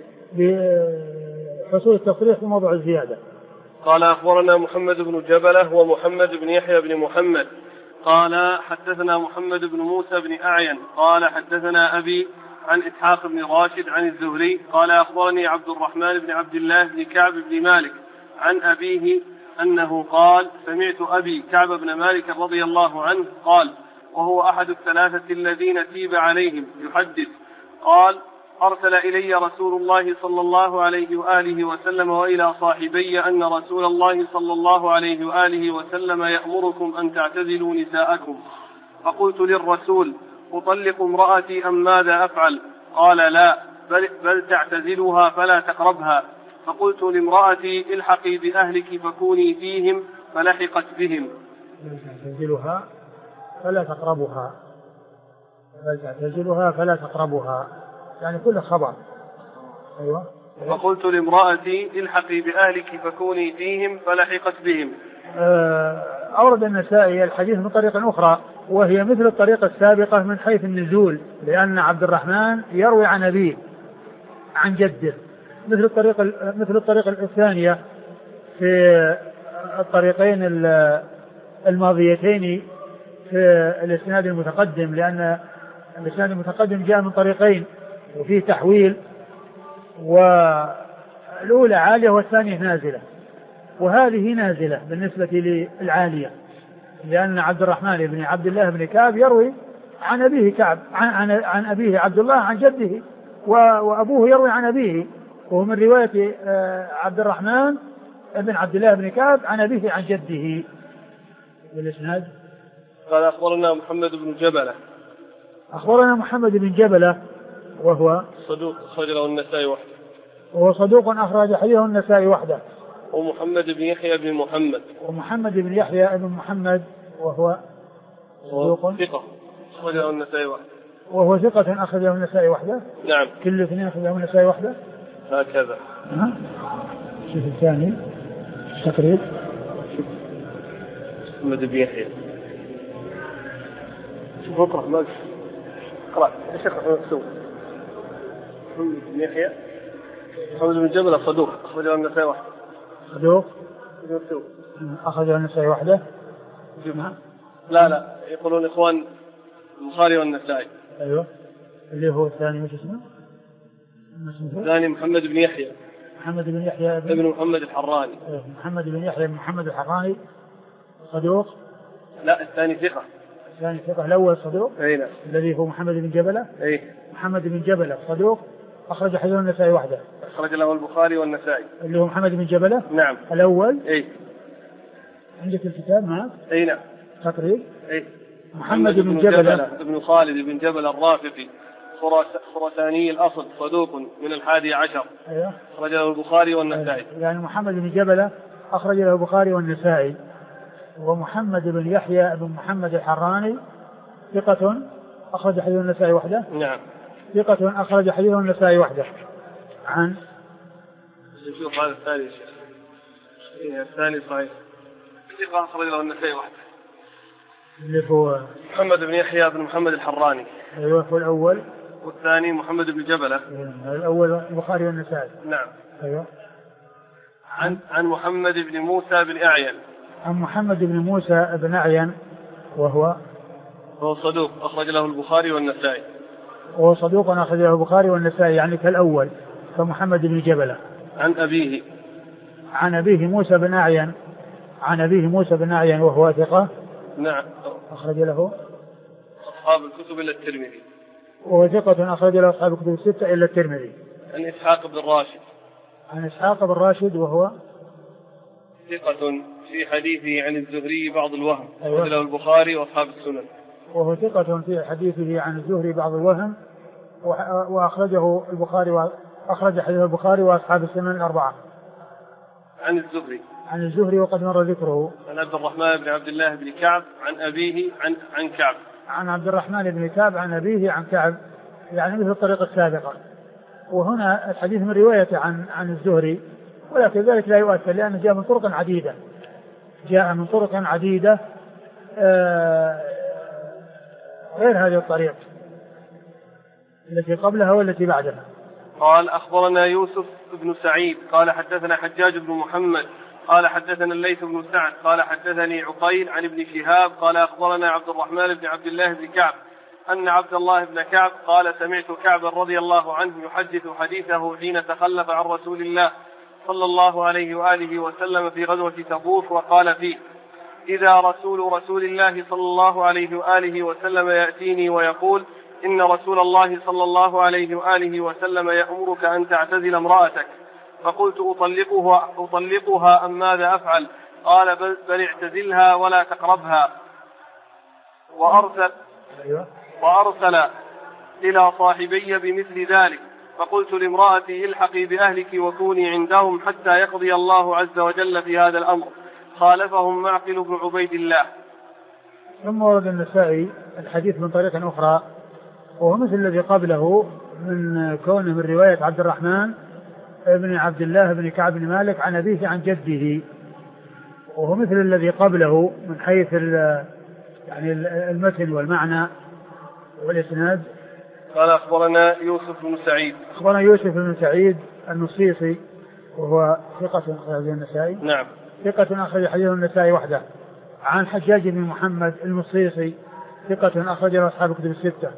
[SPEAKER 2] بحصول التصريح في موضع الزيادة.
[SPEAKER 1] قال أخبرنا محمد بن جبلة ومحمد بن يحيى بن محمد قال حدثنا محمد بن موسى بن أعين قال حدثنا أبي عن إسحاق بن راشد عن الزهري قال أخبرني عبد الرحمن بن عبد الله بن كعب بن مالك عن أبيه أنه قال سمعت أبي كعب بن مالك رضي الله عنه قال وهو أحد الثلاثة الذين تيب عليهم يحدث قال أرسل إلي رسول الله صلى الله عليه وآله وسلم وإلى صاحبي أن رسول الله صلى الله عليه وآله وسلم يأمركم أن تعتزلوا نساءكم. فقلت للرسول: أطلق امرأتي أم ماذا أفعل؟ قال: لا، بل تعتزلها فلا تقربها. فقلت لامرأتي: الحقي بأهلك فكوني فيهم، فلحقت بهم.
[SPEAKER 2] بل تعتزلها فلا تقربها، بل تعتزلها فلا تقربها، يعني كل خبر. أيوة.
[SPEAKER 1] فقلت لامرأتي: الحقي بأهلك فكوني فيهم، فلحقت بهم.
[SPEAKER 2] أورد النسائي الحديث من طريق أخرى وهي مثل الطريقة السابقة من حيث النزول، لأن عبد الرحمن يروي عن أبيه عن جده، مثل الطريقة الثانية في الطريقين الماضيتين في الإسناد المتقدم، لأن الإسناد المتقدم جاء من طريقين وفيه تحويل، والأولى عالية والثانية نازلة، وهذه نازلة بالنسبة للعالية، لأن عبد الرحمن بن عبد الله بن كعب يروي عن أبيه كعب عن أبيه عبد الله عن جده، وأبوه يروي عن أبيه، وهو من رواية عبد الرحمن بن عبد الله بن كعب عن أبيه عن جده. بالإسناد
[SPEAKER 1] قال: أخبرنا محمد بن جبلة.
[SPEAKER 2] أخبرنا محمد بن جبلة وهو
[SPEAKER 1] صدوق أخرج له النسائي وحده.
[SPEAKER 2] وهو صدوق أخرج حديثه النسائي وحده.
[SPEAKER 1] ومحمد بن يحيى بن محمد.
[SPEAKER 2] ومحمد بن يحيى بن محمد وهو صدوق
[SPEAKER 1] ثقة أخرج له النسائي وحده.
[SPEAKER 2] وهو ثقة أخرج له النسائي وحده.
[SPEAKER 1] نعم.
[SPEAKER 2] كل اثنين أخرج له النسائي وحده.
[SPEAKER 1] هكذا.
[SPEAKER 2] شوف الثاني تقريب.
[SPEAKER 1] محمد بن يحيى. شوف اقرأ ما اقرأ ايش اقرأ. محمد بن يحيى محمد بن جبل صدوق أخرج له النسائي وحده.
[SPEAKER 2] صدوق أخرج له النسائي وحده.
[SPEAKER 1] لا يقولون إخوان البخاري والنسائي.
[SPEAKER 2] أيوه. اللي هو الثاني وش اسمه؟
[SPEAKER 1] الثاني محمد بن يحيى.
[SPEAKER 2] محمد بن يحيى
[SPEAKER 1] ابن محمد الحراني.
[SPEAKER 2] محمد بن يحيى بن محمد الحراني صدوق.
[SPEAKER 1] لا الثاني ثقة.
[SPEAKER 2] الثاني ثقة. الأول صدوق.
[SPEAKER 1] أي نعم.
[SPEAKER 2] الذي هو محمد بن جبلة.
[SPEAKER 1] أي.
[SPEAKER 2] محمد بن جبلة صدوق أخرج حديث النسائي وحده.
[SPEAKER 1] أخرج له البخاري والنسائي.
[SPEAKER 2] اللي هو محمد بن جبلة.
[SPEAKER 1] نعم.
[SPEAKER 2] الأول.
[SPEAKER 1] أي.
[SPEAKER 2] عندك الكتاب معك؟
[SPEAKER 1] أي نعم.
[SPEAKER 2] تقريب.
[SPEAKER 1] أي.
[SPEAKER 2] محمد بن جبلة
[SPEAKER 1] ابن خالد بن جبل الرافقي خراساني الأصل صدوق من 11.
[SPEAKER 2] أيوه.
[SPEAKER 1] أخرج له البخاري والنسائي.
[SPEAKER 2] يعني محمد بن جبلة أخرج له البخاري والنسائي. ومحمد بن يحيى بن محمد الحراني ثقة أخرج حديث النسائي وحده.
[SPEAKER 1] نعم.
[SPEAKER 2] ثقة أخرج حديث النسائي وحده. عن
[SPEAKER 1] شوف هذا الثاني الثاني صحيح. ثقة أخرج له النسائي وحده.
[SPEAKER 2] اللي هو
[SPEAKER 1] محمد بن يحيى بن محمد الحراني.
[SPEAKER 2] أيوه. هو الأول.
[SPEAKER 1] والثاني محمد بن جبلة.
[SPEAKER 2] الأول البخاري والنسائي.
[SPEAKER 1] نعم.
[SPEAKER 2] أيوه.
[SPEAKER 1] عن محمد بن موسى بن أعين.
[SPEAKER 2] عن محمد بن موسى بن أعين وهو
[SPEAKER 1] صدوق أخرج له البخاري والنسائي.
[SPEAKER 2] وهو صدوق أخرج له البخاري والنسائي، يعني كالأول فمحمد بن جبلة.
[SPEAKER 1] عن أبيه.
[SPEAKER 2] عن أبيه موسى بن أعين. عن أبيه موسى بن أعين وهو ثقة.
[SPEAKER 1] نعم.
[SPEAKER 2] أخرج له
[SPEAKER 1] أصحاب الكتب إلا الترمذي.
[SPEAKER 2] وهو ثقة أخرج له أصحاب الكتب الستة إلا الترمذي.
[SPEAKER 1] عن إسحاق بن راشد.
[SPEAKER 2] عن إسحاق بن راشد وهو
[SPEAKER 1] ثقة في حديثه عن الزهري بعض الوهم.
[SPEAKER 2] أيوة.
[SPEAKER 1] أخرج له البخاري وأصحاب السنن.
[SPEAKER 2] وهو ثقة في حديثه عن الزهري بعض الوهم، وأخرجه البخاري وأخرج حديث البخاري وأصحاب السنن الأربعة.
[SPEAKER 1] عن الزهري.
[SPEAKER 2] عن الزهري وقد مر ذكره.
[SPEAKER 1] عن عبد الرحمن بن عبد الله بن كعب عن أبيه عن كعب.
[SPEAKER 2] عن عبد الرحمن بن كعب عن أبيه عن كعب، يعني مثل الطريقة السابقة. وهنا الحديث من رواية عن الزهري، ولكن ذلك لا يؤثر لأنه جاء من طرق عديدة. جاء من طرق عديدة غير هذه الطريق التي قبلها والتي بعدها.
[SPEAKER 1] قال: أخبرنا يوسف بن سعيد قال حدثنا حجاج بن محمد قال حدثنا الليث بن سعد قال حدثني عقيل عن ابن شهاب قال أخبرنا عبد الرحمن بن عبد الله بن كعب أن عبد الله بن كعب قال: سمعت كعبا رضي الله عنه يحدث حديثه حين تخلف عن رسول الله صلى الله عليه وآله وسلم في غزوة تبوك، وقال فيه: إذا رسول الله صلى الله عليه وآله وسلم يأتيني ويقول: إن رسول الله صلى الله عليه وآله وسلم يأمرك أن تعتزل امرأتك. فقلت أطلقها أم ماذا أفعل؟ قال بل اعتزلها ولا تقربها. وأرسل إلى صاحبي بمثل ذلك. فقلت لامرأتي الحقي بأهلك وكوني عندهم حتى يقضي الله عز وجل في هذا الأمر. خالفهم معقل بن عبيد الله.
[SPEAKER 2] ثم ورد النسائي الحديث من طريق أخرى وهو مثل الذي قبله من كونه من رواية عبد الرحمن ابن عبد الله بن كعب بن مالك عن أبيه عن جده، وهو مثل الذي قبله من حيث يعني المتن والمعنى والإسناد.
[SPEAKER 1] قال أخبرنا يوسف بن سعيد.
[SPEAKER 2] أخبرنا يوسف بن سعيد النصيصي وهو ثقة أخرج النسائي.
[SPEAKER 1] نعم.
[SPEAKER 2] ثقة أخرج حديث النسائي وحده. عن حجاج بن محمد النصيصي ثقة أخرج له أصحاب كتب الستة.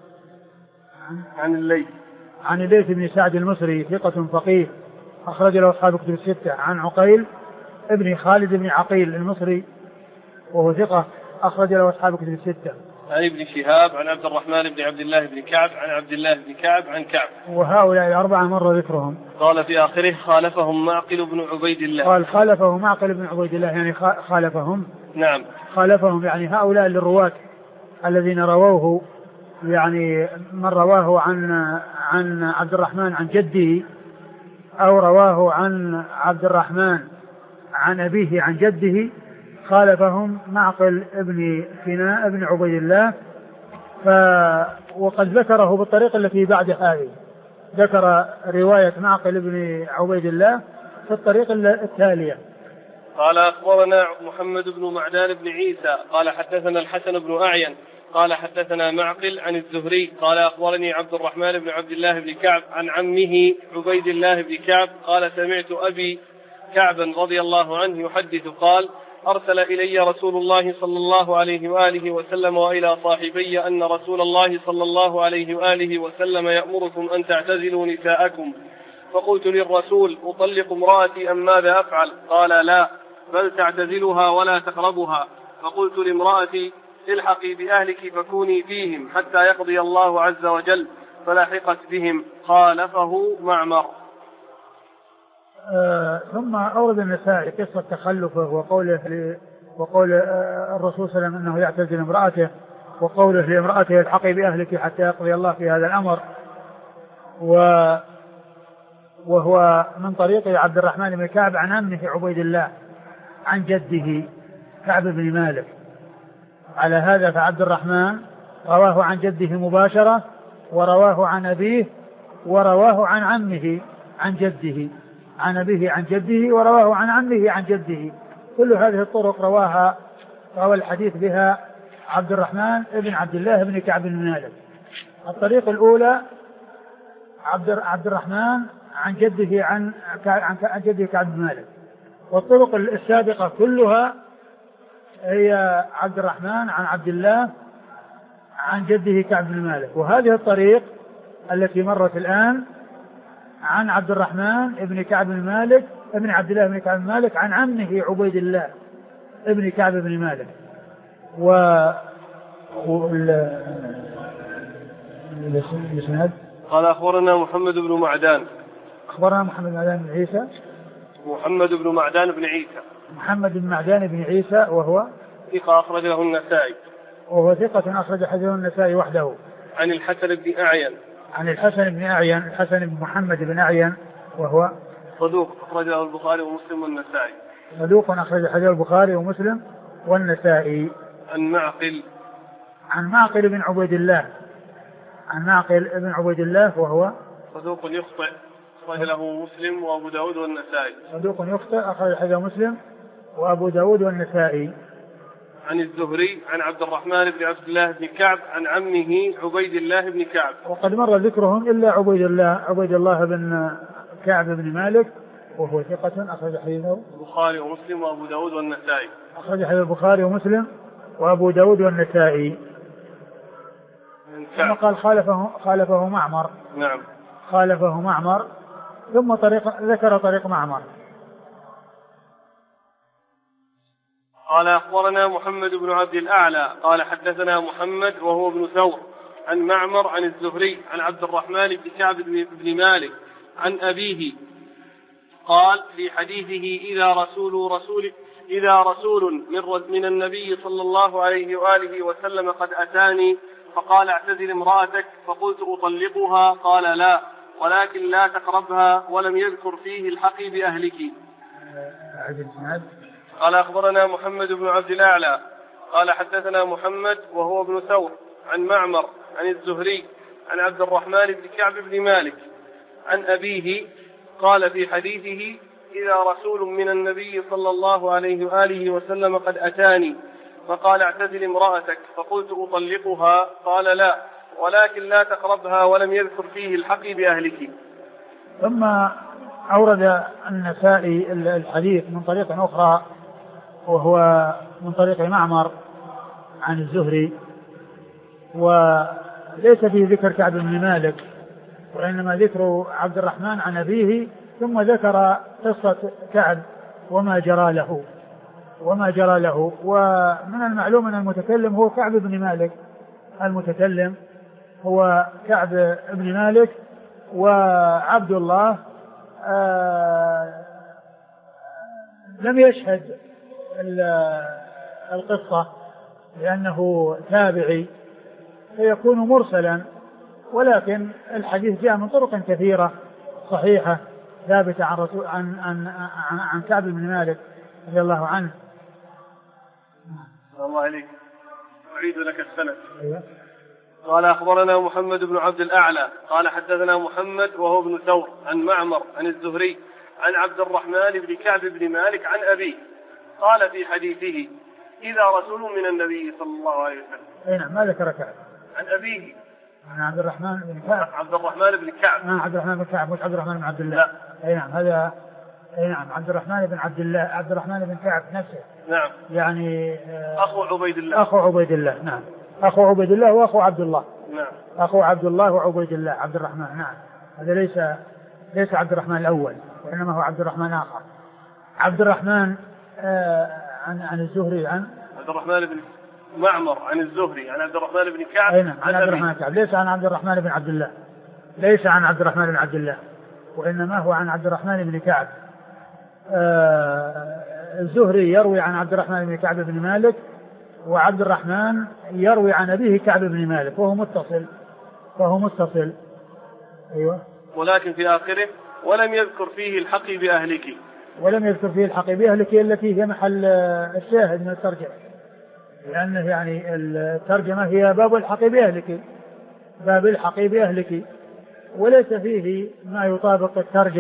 [SPEAKER 2] عن الليث بن سعد المصري ثقة فقيه أخرج له أصحاب كتب الستة. عن عقيل ابن خالد بن عقيل المصري وهو ثقة أخرج له أصحاب كتب الستة.
[SPEAKER 1] عن ابن شهاب عن عبد الرحمن بن عبد الله بن كعب عن عبد الله بن كعب عن كعب.
[SPEAKER 2] وهؤلاء الأربعة مر ذكرهم.
[SPEAKER 1] قال في آخره خالفهم معقل بن عبيد الله.
[SPEAKER 2] قال خالفه معقل بن عبيد الله يعني خالفهم.
[SPEAKER 1] نعم.
[SPEAKER 2] خالفهم يعني هؤلاء الرواة الذين رووه، يعني من رواه عن عبد الرحمن عن جده أو رواه عن عبد الرحمن عن أبيه عن جده خالفهم معقل ابن فناء ابن عبيد الله. وقد ذكره بالطريقة التي بعد هذه، ذكر رواية معقل ابن عبيد الله في الطريقة التالية.
[SPEAKER 1] قال أخبرنا محمد بن معدان بن عيسى قال حدثنا الحسن بن أعين قال حدثنا معقل عن الزهري قال أخبرني عبد الرحمن بن عبد الله بن كعب عن عمه عبيد الله بن كعب قال سمعت أبي كعبا رضي الله عنه يحدث قال أرسل إلي رسول الله صلى الله عليه وآله وسلم وإلى صاحبي أن رسول الله صلى الله عليه وآله وسلم يأمركم أن تعتزلوا نساءكم. فقلت للرسول أطلق امرأتي أم ماذا أفعل؟ قال لا بل تعتزلها ولا تقربها. فقلت لامرأتي الحقي بأهلك فكوني فيهم حتى يقضي الله عز وجل، فلحقت بهم. خالفه معمر.
[SPEAKER 2] ثم أورد النسائي قصة تخلفه وقول الرسول صلى الله عليه وسلم أنه يعتزل امرأته، وقوله لامرأته الحقي بأهلك حتى يقضي الله في هذا الأمر، وهو من طريق عبد الرحمن بن كعب عن عمه عبيد الله عن جده كعب بن مالك. على هذا فعبد الرحمن رواه عن جده مباشرة، ورواه عن أبيه، ورواه عن عمه عن جده، عن أبيه عن جده، ورواه عن عمه عن جده. كل هذه الطرق روى الحديث بها عبد الرحمن بن عبد الله بن كعب بن مالك. الطريق الأولى عبد الرحمن عن جده عن جده كعب بن مالك، والطرق السابقة كلها هي عبد الرحمن عن عبد الله عن جده كعب بن مالك. وهذه الطريق التي مرت الآن عن عبد الرحمن ابن كعب بن مالك ابن عبد الله بن كعب بن مالك عن عمه عبيد الله ابن كعب بن مالك. الاسناد
[SPEAKER 1] قال أخبرنا محمد بن معدان.
[SPEAKER 2] أخبرنا محمد بن معدان بن عيسى.
[SPEAKER 1] محمد بن معدان بن عيسى.
[SPEAKER 2] محمد بن معدان بن عيسى وهو
[SPEAKER 1] ثقة أخرج له النسائي.
[SPEAKER 2] وهو ثقة أخرج حديثه النسائي وحده.
[SPEAKER 1] عن الحسن بن أعين.
[SPEAKER 2] عن الحسن بن أعين، الحسن بن محمد بن أعين وهو
[SPEAKER 1] صدوق أخرج له البخاري ومسلم والنسائي.
[SPEAKER 2] صدوق أخرج حديث البخاري ومسلم والنسائي. عن معقل بن عبيد الله. عن معقل بن عبيد الله وهو
[SPEAKER 1] صدوق يخطئ أخرج له مسلم وأبو داود والنسائي.
[SPEAKER 2] صدوق يخطئ أخرج حديث مسلم وأبو داود والنسائي.
[SPEAKER 1] عن الزهري عن عبد الرحمن بن عبد الله بن كعب عن عمه عبيد الله بن كعب.
[SPEAKER 2] وقد مر ذكرهم إلا عبيد الله بن كعب بن مالك وهو ثقة أخرج حديثه
[SPEAKER 1] البخاري ومسلم وأبو داود والنسائي.
[SPEAKER 2] أخرج حديث البخاري ومسلم وأبو داود والنسائي. ثم قال خالفه معمر.
[SPEAKER 1] نعم.
[SPEAKER 2] خالفه معمر. ثم ذكر طريق معمر.
[SPEAKER 1] قال أخبرنا محمد بن عبد الأعلى قال حدثنا محمد وهو ابن ثور عن معمر عن الزهري عن عبد الرحمن بن كعب بن مالك عن أبيه قال في حديثه إذا رسول من النبي صلى الله عليه وآله وسلم قد أتاني فقال اعتزل امرأتك فقلت أطلقها قال لا ولكن لا تقربها ولم يذكر فيه الحقي بأهلك. قال أخبرنا محمد بن عبد الأعلى قال حدثنا محمد وهو ابن ثور عن معمر عن الزهري عن عبد الرحمن بن كعب بن مالك عن أبيه قال في حديثه إذا رسول من النبي صلى الله عليه وآله وسلم قد أتاني فقال اعتزل امرأتك فقلت أطلقها قال لا ولكن لا تقربها ولم يذكر فيه الحقي بأهلك.
[SPEAKER 2] ثم أورد النسائي الحديث من طريق أخرى وهو من طريق معمر عن الزهري وليس فيه ذكر كعب بن مالك وإنما ذكر عبد الرحمن عن أبيه ثم ذكر قصة كعب وما جرى له ومن المعلوم أن المتكلم هو كعب بن مالك المتكلم هو كعب بن مالك وعبد الله لم يشهد القصة لأنه تابعي فيكون مرسلا ولكن الحديث جاء من طرق كثيرة صحيحة ثابتة عن كعب بن مالك رضي الله عنه.
[SPEAKER 1] الله عليك أعيد لك السند. قال أخبرنا محمد بن عبد الأعلى قال حدثنا محمد وهو ابن ثور عن معمر عن الزهري عن عبد الرحمن بن كعب بن مالك عن أبيه قال في حديثه إذا رسول من النبي صلى الله عليه وسلم.
[SPEAKER 2] نعم ما ذكر كعب.
[SPEAKER 1] عن أبيه
[SPEAKER 2] عن عبد الرحمن بن كعب.
[SPEAKER 1] عبد الرحمن بن كعب.
[SPEAKER 2] عبد الرحمن بن كعب مش عبد الرحمن بن عبد الله.
[SPEAKER 1] لا.
[SPEAKER 2] أي نعم هذا. أي نعم عبد الرحمن بن عبد الله عبد الرحمن بن كعب نفسه.
[SPEAKER 1] نعم.
[SPEAKER 2] يعني
[SPEAKER 1] أخو عبيد الله.
[SPEAKER 2] أخو عبيد الله نعم. أخو عبيد الله وأخو عبد الله.
[SPEAKER 1] نعم.
[SPEAKER 2] أخو عبد الله وعبيد الله عبد الرحمن نعم. هذا ليس عبد الرحمن الأول وإنما هو عبد الرحمن آخر. عبد الرحمن عن الزهري عن
[SPEAKER 1] عبد الرحمن بن معمر عن الزهري عن عبد الرحمن بن كعب.
[SPEAKER 2] نعم عن عبد الرحمن كعب ليس عن عبد الرحمن بن عبد الله ليس عن عبد الرحمن بن عبد الله وإنما هو عن عبد الرحمن بن كعب. الزهري يروي عن عبد الرحمن بن كعب بن مالك وعبد الرحمن يروي عن أبيه كعب بن مالك وهو متصل. أيوة.
[SPEAKER 1] ولكن في آخره ولم يذكر فيه الحقي بأهلك.
[SPEAKER 2] ولم يذكر فيه الحقي بأهلك التي هي محل الشاهد من الترجمة لأنه يعني الترجمة هي باب الحقي بأهلك باب الحقي بأهلك وليس فيه ما يطابق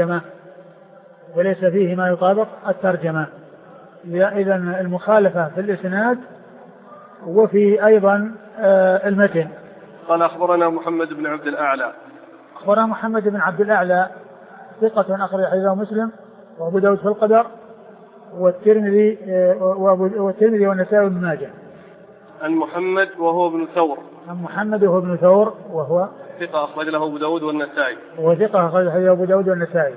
[SPEAKER 2] الترجمة إذا المخالفة في الإسناد وفي أيضا المتن.
[SPEAKER 1] قال أخبرنا محمد بن عبد الأعلى.
[SPEAKER 2] أخبرنا محمد بن عبد الأعلى ثقة أخرج حديثه مسلم وأبو داود في القدر والترمذي والنسائي وابن ماجه.
[SPEAKER 1] عن محمد وهو ابن ثور.
[SPEAKER 2] عن محمد وهو ابن ثور وهو
[SPEAKER 1] ثقة أخرج له أبو داود والنسائي.
[SPEAKER 2] وثقة أخرج له أبو داود والنسائي.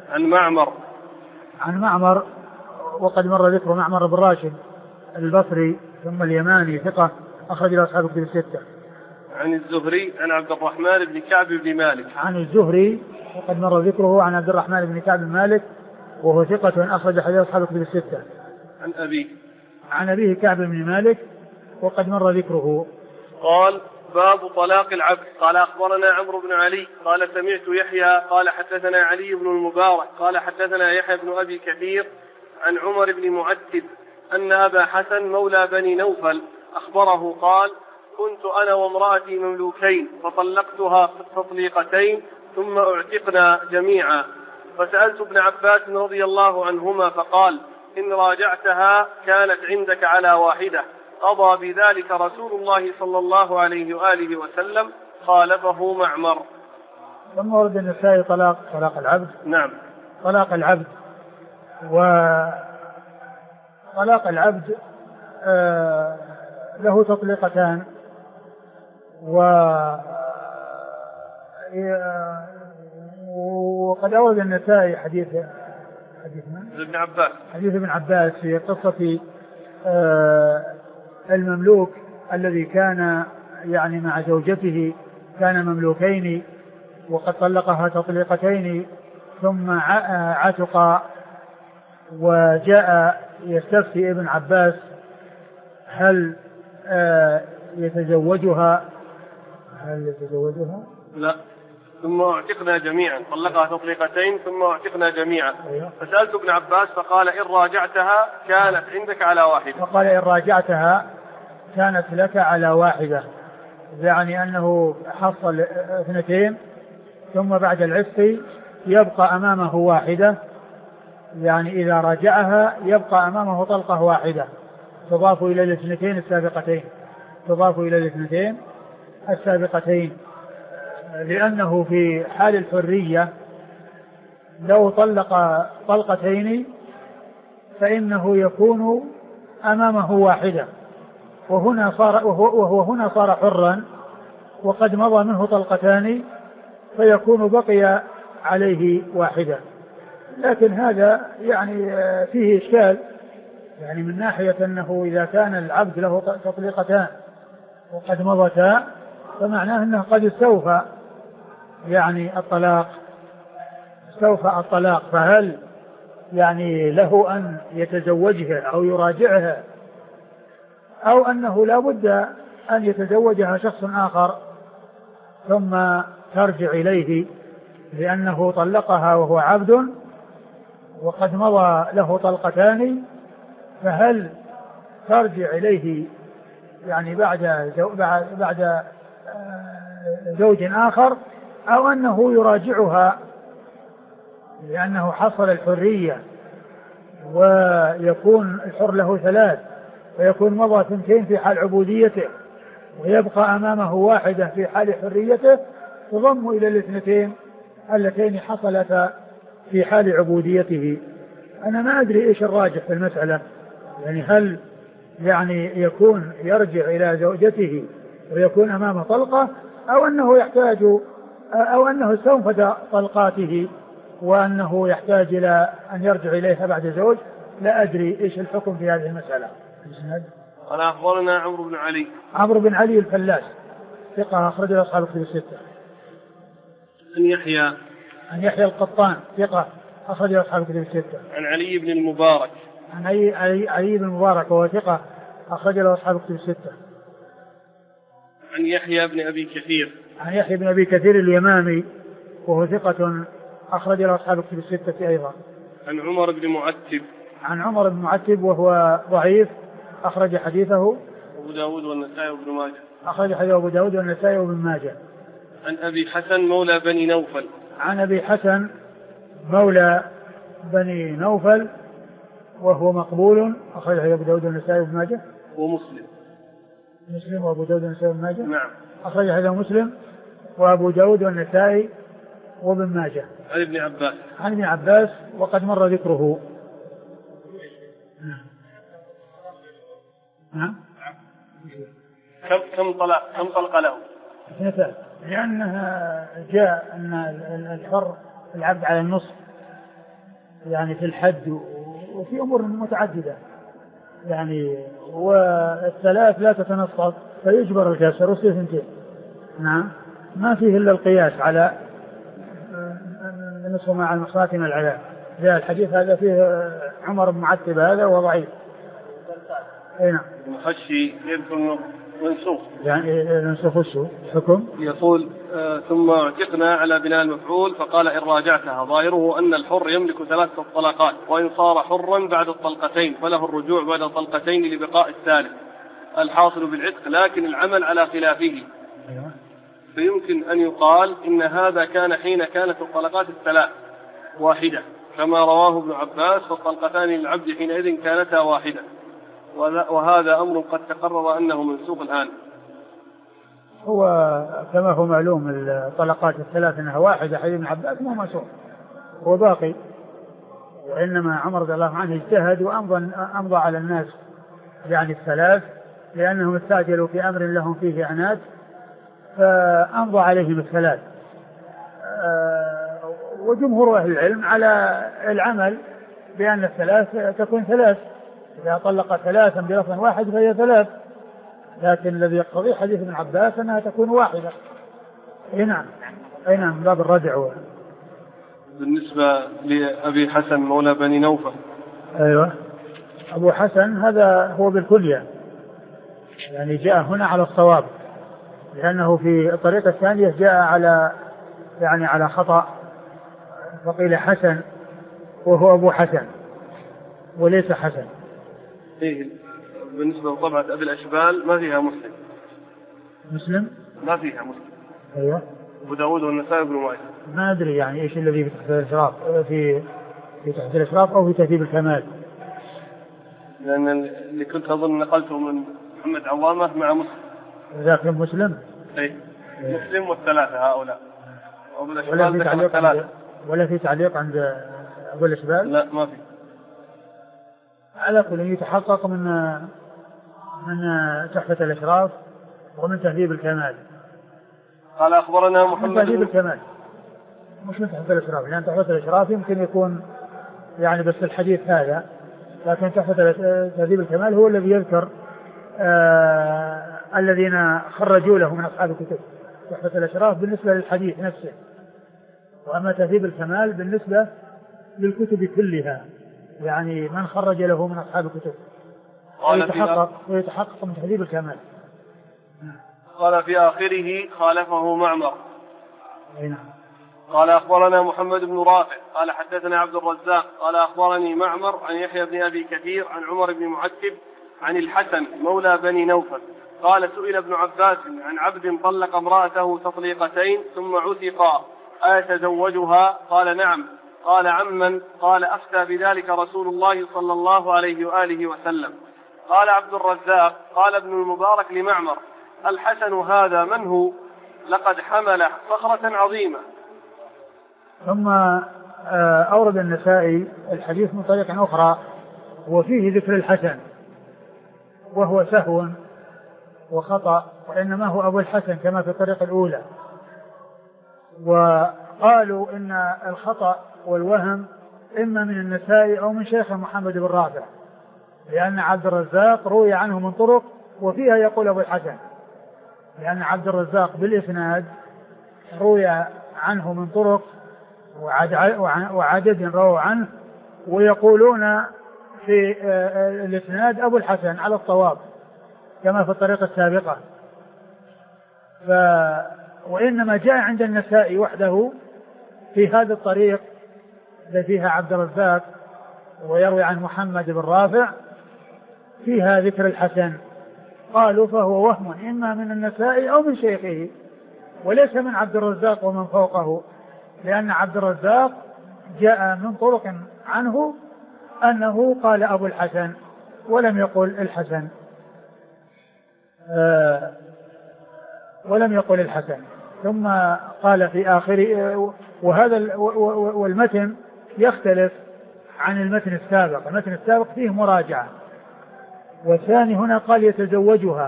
[SPEAKER 1] عن معمر
[SPEAKER 2] وقد مر ذكر معمر بن راشد البصري ثم اليماني ثقة أخرج له أصحاب الكتب الستة.
[SPEAKER 1] عن الزهري عن عبد الرحمن بن كعب بن مالك.
[SPEAKER 2] عن الزهري وقد مر ذكره عن عبد الرحمن بن كعب بن مالك وهو ثقة أخرج حديث أصحاب الكتب الستة. عن أبيه كعب بن مالك وقد مر ذكره.
[SPEAKER 1] قال باب طلاق العبد. قال أخبرنا عمرو بن علي قال سمعت يحيى قال حدثنا علي بن المبارك قال حدثنا يحيى بن أبي كثير عن عمر بن معتب أن أبا حسن مولى بني نوفل أخبره قال كنت أنا وامرأتي مملوكين فطلقتها تطليقتين ثم اعتقنا جميعا فسألت ابن عباس رضي الله عنهما فقال إن راجعتها كانت عندك على واحدة قضى بذلك رسول الله صلى الله عليه وآله وسلم خالفه معمر.
[SPEAKER 2] ثم ورد النسائي طلاق العبد.
[SPEAKER 1] نعم.
[SPEAKER 2] طلاق العبد وطلاق العبد له تطليقتان وقد أورد النسائي حديث ابن عباس في قصة المملوك الذي كان يعني مع زوجته كان مملوكين وقد طلقها تطليقتين ثم عتق وجاء يستفتي ابن عباس هل يتزوجها
[SPEAKER 1] لا، ثم اعتقنا جميعا، طلقها تطليقتين ثم اعتقنا جميعا. فسألت ابن عباس فقال إن راجعتها كانت عندك على واحدة.
[SPEAKER 2] فقال إن راجعتها كانت لك على واحدة، يعني أنه حصل اثنتين ثم بعد العتق يبقى أمامه واحدة، يعني إذا راجعها يبقى أمامه طلقة واحدة تضاف إلى الاثنتين السابقتين، لأنه في حال الحرية لو طلق طلقتين فإنه يكون أمامه واحدة، وهو هنا صار حرا وقد مضى منه طلقتان فيكون بقي عليه واحدة. لكن هذا يعني فيه إشكال، يعني من ناحية أنه إذا كان العبد له تطليقتان وقد مضتا فمعناه أنه قد استوفى يعني الطلاق، فهل يعني له أن يتزوجها أو يراجعها، أو أنه لا بد أن يتزوجها شخص آخر ثم ترجع إليه لأنه طلقها وهو عبد وقد مضى له طلقتان، فهل ترجع إليه يعني بعد زوج آخر، أو أنه يراجعها لأنه حصل الحرية ويكون الحر له 3 ويكون مضى 2 في حال عبوديته ويبقى أمامه واحدة في حال حريته تضم إلى الاثنتين اللتين حصلتا في حال عبوديته. أنا ما أدري إيش الراجح في المسألة، يعني هل يعني يكون يرجع إلى زوجته ويكون أمامه طلقة، أو أنه استنفد طلقاته وأنه يحتاج إلى أن يرجع إليها بعد زوج. لا أدري إيش الحكم في هذه المسألة.
[SPEAKER 1] قال أخبرنا
[SPEAKER 2] عمرو بن علي الفلاس ثقة أخرج له أصحاب الكتب الستة. عن يحيى القطان ثقة أخرج له أصحاب الكتب الستة.
[SPEAKER 1] عن علي بن المبارك
[SPEAKER 2] علي بن المبارك وهو ثقة أخرج له أصحاب الكتب الستة.
[SPEAKER 1] عن يحيى بن
[SPEAKER 2] أبي كثير اليمامي وهو ثقة أخرج له أصحاب الكتب الستة أيضا.
[SPEAKER 1] عن عمر بن معتب
[SPEAKER 2] وهو ضعيف أخرج حديثه
[SPEAKER 1] أبو داود والنسائي وابن ماجه.
[SPEAKER 2] أخرج حديثه أبو داود والنسائي وابن ماجه.
[SPEAKER 1] عن أبي حسن مولى بني نوفل.
[SPEAKER 2] عن أبي حسن مولى بني نوفل وهو مقبول أخرج حديث أبو داود والنسائي وابن ماجه. مسلم وأبو داود والنسائي وابن ماجه.
[SPEAKER 1] نعم.
[SPEAKER 2] أخرج حديث مسلم وأبو داود والنسائي وابن ماجه.
[SPEAKER 1] عن
[SPEAKER 2] ابن عباس وقد مر ذكره. نعم.
[SPEAKER 1] كم طلق له؟
[SPEAKER 2] 2، لأنها جاء أن الحر العبد على النصف يعني في الحد وفي أمور متعددة يعني، والثلاث لا تتنصف فيجبر الكسر ويصير 2. نعم. ما فيه إلا القياس على النصف مع المصلات من العذاب. جاء الحديث هذا فيه عمر بن معتب هذا وضعيف. نعم.
[SPEAKER 1] المخشي يذكر منسوخ،
[SPEAKER 2] يعني منسوخ السوء حكم
[SPEAKER 1] يقول ثم اعتقنا على بناء المفعول فقال إن راجعتها ظاهره أن الحر يملك 3 طلقات، وإن صار حرا بعد الطلقتين فله الرجوع بعد الطلقتين لبقاء الثالث الحاصل بالعتق، لكن العمل على خلافه. فيمكن أن يقال إن هذا كان حين كانت الطلقات 3 واحدة كما رواه ابن عباس، فالطلقتان للعبد حينئذ كانتا واحدة، وهذا أمر قد تقرر أنه منسوخ الآن.
[SPEAKER 2] هو كما هو معلوم الطلقات 3 أنها واحدة حديث ابن عباس مو منسوخ، هو باقي، وإنما عمر رضي الله عنه اجتهد وأمضى على الناس يعني 3 لأنهم استعجلوا في أمر لهم فيه عناد فأمضى عليهم 3. وجمهور أهل العلم على العمل بأن 3 تكون 3، إذا طلق 3 بلفظ واحد فهي 3، لكن الذي يقتضي حديث ابن عباس أنها تكون واحدة. أي نعم، أي نعم، باب الرجع.
[SPEAKER 1] بالنسبة لأبي حسن مولى بني نوفل.
[SPEAKER 2] أيوة، أبو حسن هذا هو بالكلية، يعني جاء هنا على الصواب، لأنه في الطريقة الثانية جاء على يعني على خطأ، فقيل حسن وهو أبو حسن وليس حسن.
[SPEAKER 1] إيه، بالنسبة لطبعة أبي الأشبال ما فيها مسلم.
[SPEAKER 2] مسلم
[SPEAKER 1] ما فيها مسلم.
[SPEAKER 2] أيوة.
[SPEAKER 1] أبو داود والنسائي بن ماجه.
[SPEAKER 2] ما أدري يعني إيش الذي في تحت الإشراف، في تحت الإشراف أو في تهذيب الكمال،
[SPEAKER 1] لأن اللي كنت أظن نقلته من محمد عوامة مع مسلم.
[SPEAKER 2] ذاك مسلم.
[SPEAKER 1] أي مسلم والثلاثة هؤلاء.
[SPEAKER 2] ولا في تعليق عند أبو الأشبال؟
[SPEAKER 1] لا ما في.
[SPEAKER 2] على كل يتحقق من تحفة الإشراف ومن تهذيب الكمال.
[SPEAKER 1] قال أخبرنا محمد
[SPEAKER 2] من تهذيب الكمال مش من تحفة الإشراف، لأن تحفة الإشراف يمكن يكون يعني بس الحديث هذا، لكن تحفة تهذيب الكمال هو الذي يذكر الذين خرجوا له من أصحاب الكتب. تحفة الإشراف بالنسبة للحديث نفسه، وأما تهذيب الكمال بالنسبة للكتب كلها، يعني من خرج له من أصحاب الكتب ويتحقق من تهذيب الكمال.
[SPEAKER 1] قال في آخره خالفه معمر.
[SPEAKER 2] نعم.
[SPEAKER 1] قال أخبرنا محمد بن رافع قال حدثنا عبد الرزاق قال أخبرني معمر عن يحيى بن أبي كثير عن عمر بن معتب عن الحسن مولى بني نوفل قال سئل ابن عباس عن عبد طلق امرأته تطليقتين ثم عتق أيتزوجها؟ قال نعم. قال عمن؟ قال أفتى بذلك رسول الله صلى الله عليه وآله وسلم. قال عبد الرزاق قال ابن المبارك لمعمر الحسن هذا من هو؟ لقد حمل صخرة عظيمة.
[SPEAKER 2] ثم أورد النسائي الحديث من طريق أخرى وفيه ذكر الحسن، وهو سهو وخطأ، وإنما هو أبو الحسن كما في الطريقة الأولى. وقالوا إن الخطأ والوهم إما من النسائي أو من شيخ محمد بن رافع، لأن عبد الرزاق روي عنه من طرق وفيها يقول أبو الحسن، لأن عبد الرزاق بالإسناد روي عنه من طرق وعدد رووا عنه ويقولون في الإسناد أبو الحسن على الصواب كما في الطريقة السابقة. وإنما جاء عند النسائي وحده في هذا الطريق الذي فيها عبد الرزاق ويروي عن محمد بن رافع فيها ذكر الحسن. قالوا فهو وهم إما من النسائي أو من شيخه وليس من عبد الرزاق ومن فوقه، لأن عبد الرزاق جاء من طرق عنه أنه قال أبو الحسن ولم يقل الحسن، ثم قال في آخر وهذا والمتن يختلف عن المتن السابق. المتن السابق فيه مراجعة، والثاني هنا قال يتزوجها.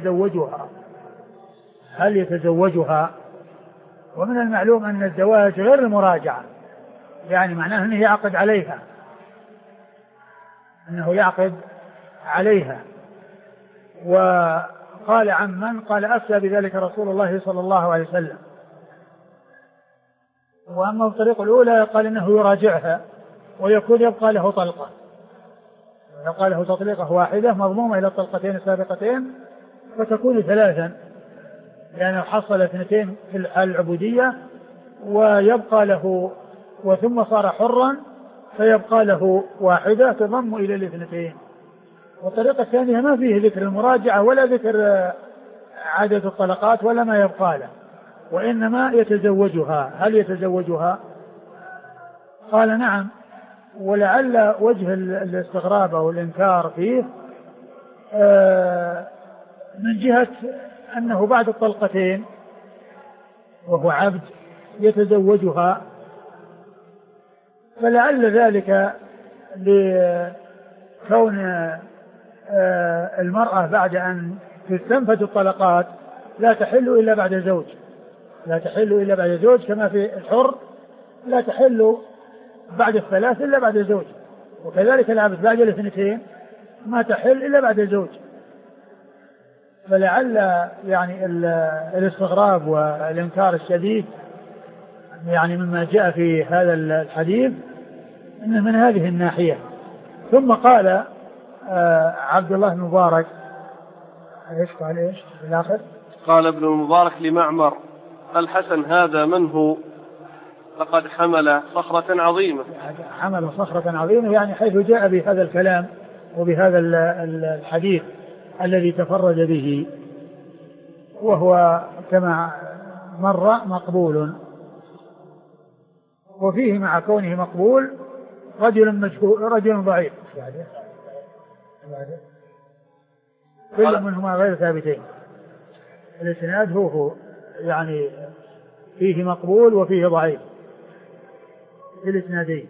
[SPEAKER 2] هل يتزوجها؟ ومن المعلوم أن الزواج غير المراجعة، يعني معناه أنه يعقد عليها. وقال عمن؟ قال أفتى بذلك رسول الله صلى الله عليه وسلم. وأما الطريقة الأولى قال إنه يراجعها ويكون يبقى له طلقة، يبقى له تطليقة واحدة مضمومة إلى الطلقتين السابقتين فتكون 3، لأنه حصل 2 في الحال العبودية ويبقى له، وثم صار حرا فيبقى له 1 تضم إلى 2. والطريقة الثانية ما فيه ذكر المراجعة ولا ذكر عدد الطلقات ولا ما يبقى له، وإنما يتزوجها. هل يتزوجها؟ قال نعم. ولعل وجه الاستغراب أو الإنكار فيه من جهة أنه بعد الطلقتين وهو عبد يتزوجها، فلعل ذلك لكون المرأة بعد أن تستنفذ الطلقات لا تحل إلا بعد زوج، كما في الحر لا تحل بعد 3 إلا بعد زوج، وكذلك العبد بعد 2 ما تحل إلا بعد زوج. فلعل يعني الاستغراب والإنكار الشديد يعني مما جاء في هذا الحديث إنه من هذه الناحية. ثم قال عبد الله بن مبارك ايش قال ايش في الآخر؟
[SPEAKER 1] قال ابن المبارك لمعمر: الحسن هذا من هو؟ لقد حمل صخرة عظيمة.
[SPEAKER 2] حمل صخرة عظيمة يعني حيث جاء بهذا الكلام وبهذا الحديث الذي تفرد به، وهو كما مر مقبول، وفيه مع كونه مقبول رجل ضعيف كل منهما غير ثابتين. الاسناد هو يعني فيه مقبول وفيه ضعيف في الاسنادين.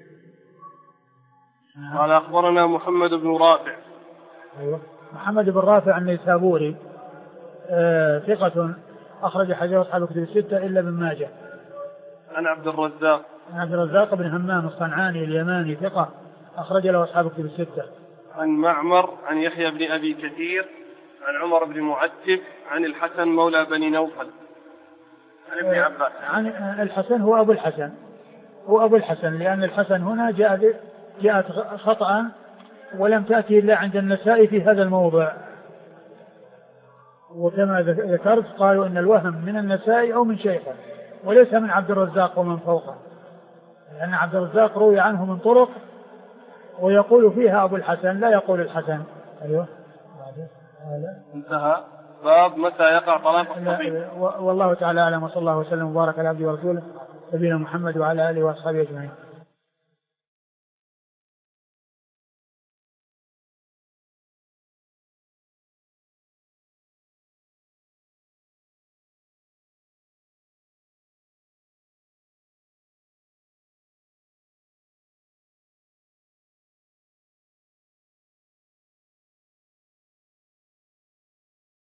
[SPEAKER 1] قال أخبرنا محمد بن رافع.
[SPEAKER 2] أيوة. محمد بن رافع النيسابوري ثقة أخرج حديث أصحاب الكتب الستة إلا ابن ماجه.
[SPEAKER 1] عن عبد الرزاق.
[SPEAKER 2] عن عبد الرزاق بن همام الصنعاني اليماني ثقة أخرج له أصحاب الكتب الستة.
[SPEAKER 1] عن معمر عن يحيى بن أبي كثير عن عمر بن معتب عن الحسن مولى بني نوفل عن ابن عباس.
[SPEAKER 2] عن الحسن هو أبو الحسن لأن الحسن هنا جاءت خطأ ولم تأتي إلا عند النسائي في هذا الموضع، وكما ذكرت قالوا إن الوهم من النسائي أو من شيخه وليس من عبد الرزاق ومن فوقه، لأن عبد الرزاق روي عنه من طرق ويقول فيها أبو الحسن لا يقول الحسن. أيوه
[SPEAKER 1] انتهى. باب متى يقع طلاق الصبي.
[SPEAKER 2] والله تعالى أعلم، وصلى الله وسلم وبارك على عبده ورسوله نبينا محمد وعلى آله وأصحابه أجمعين.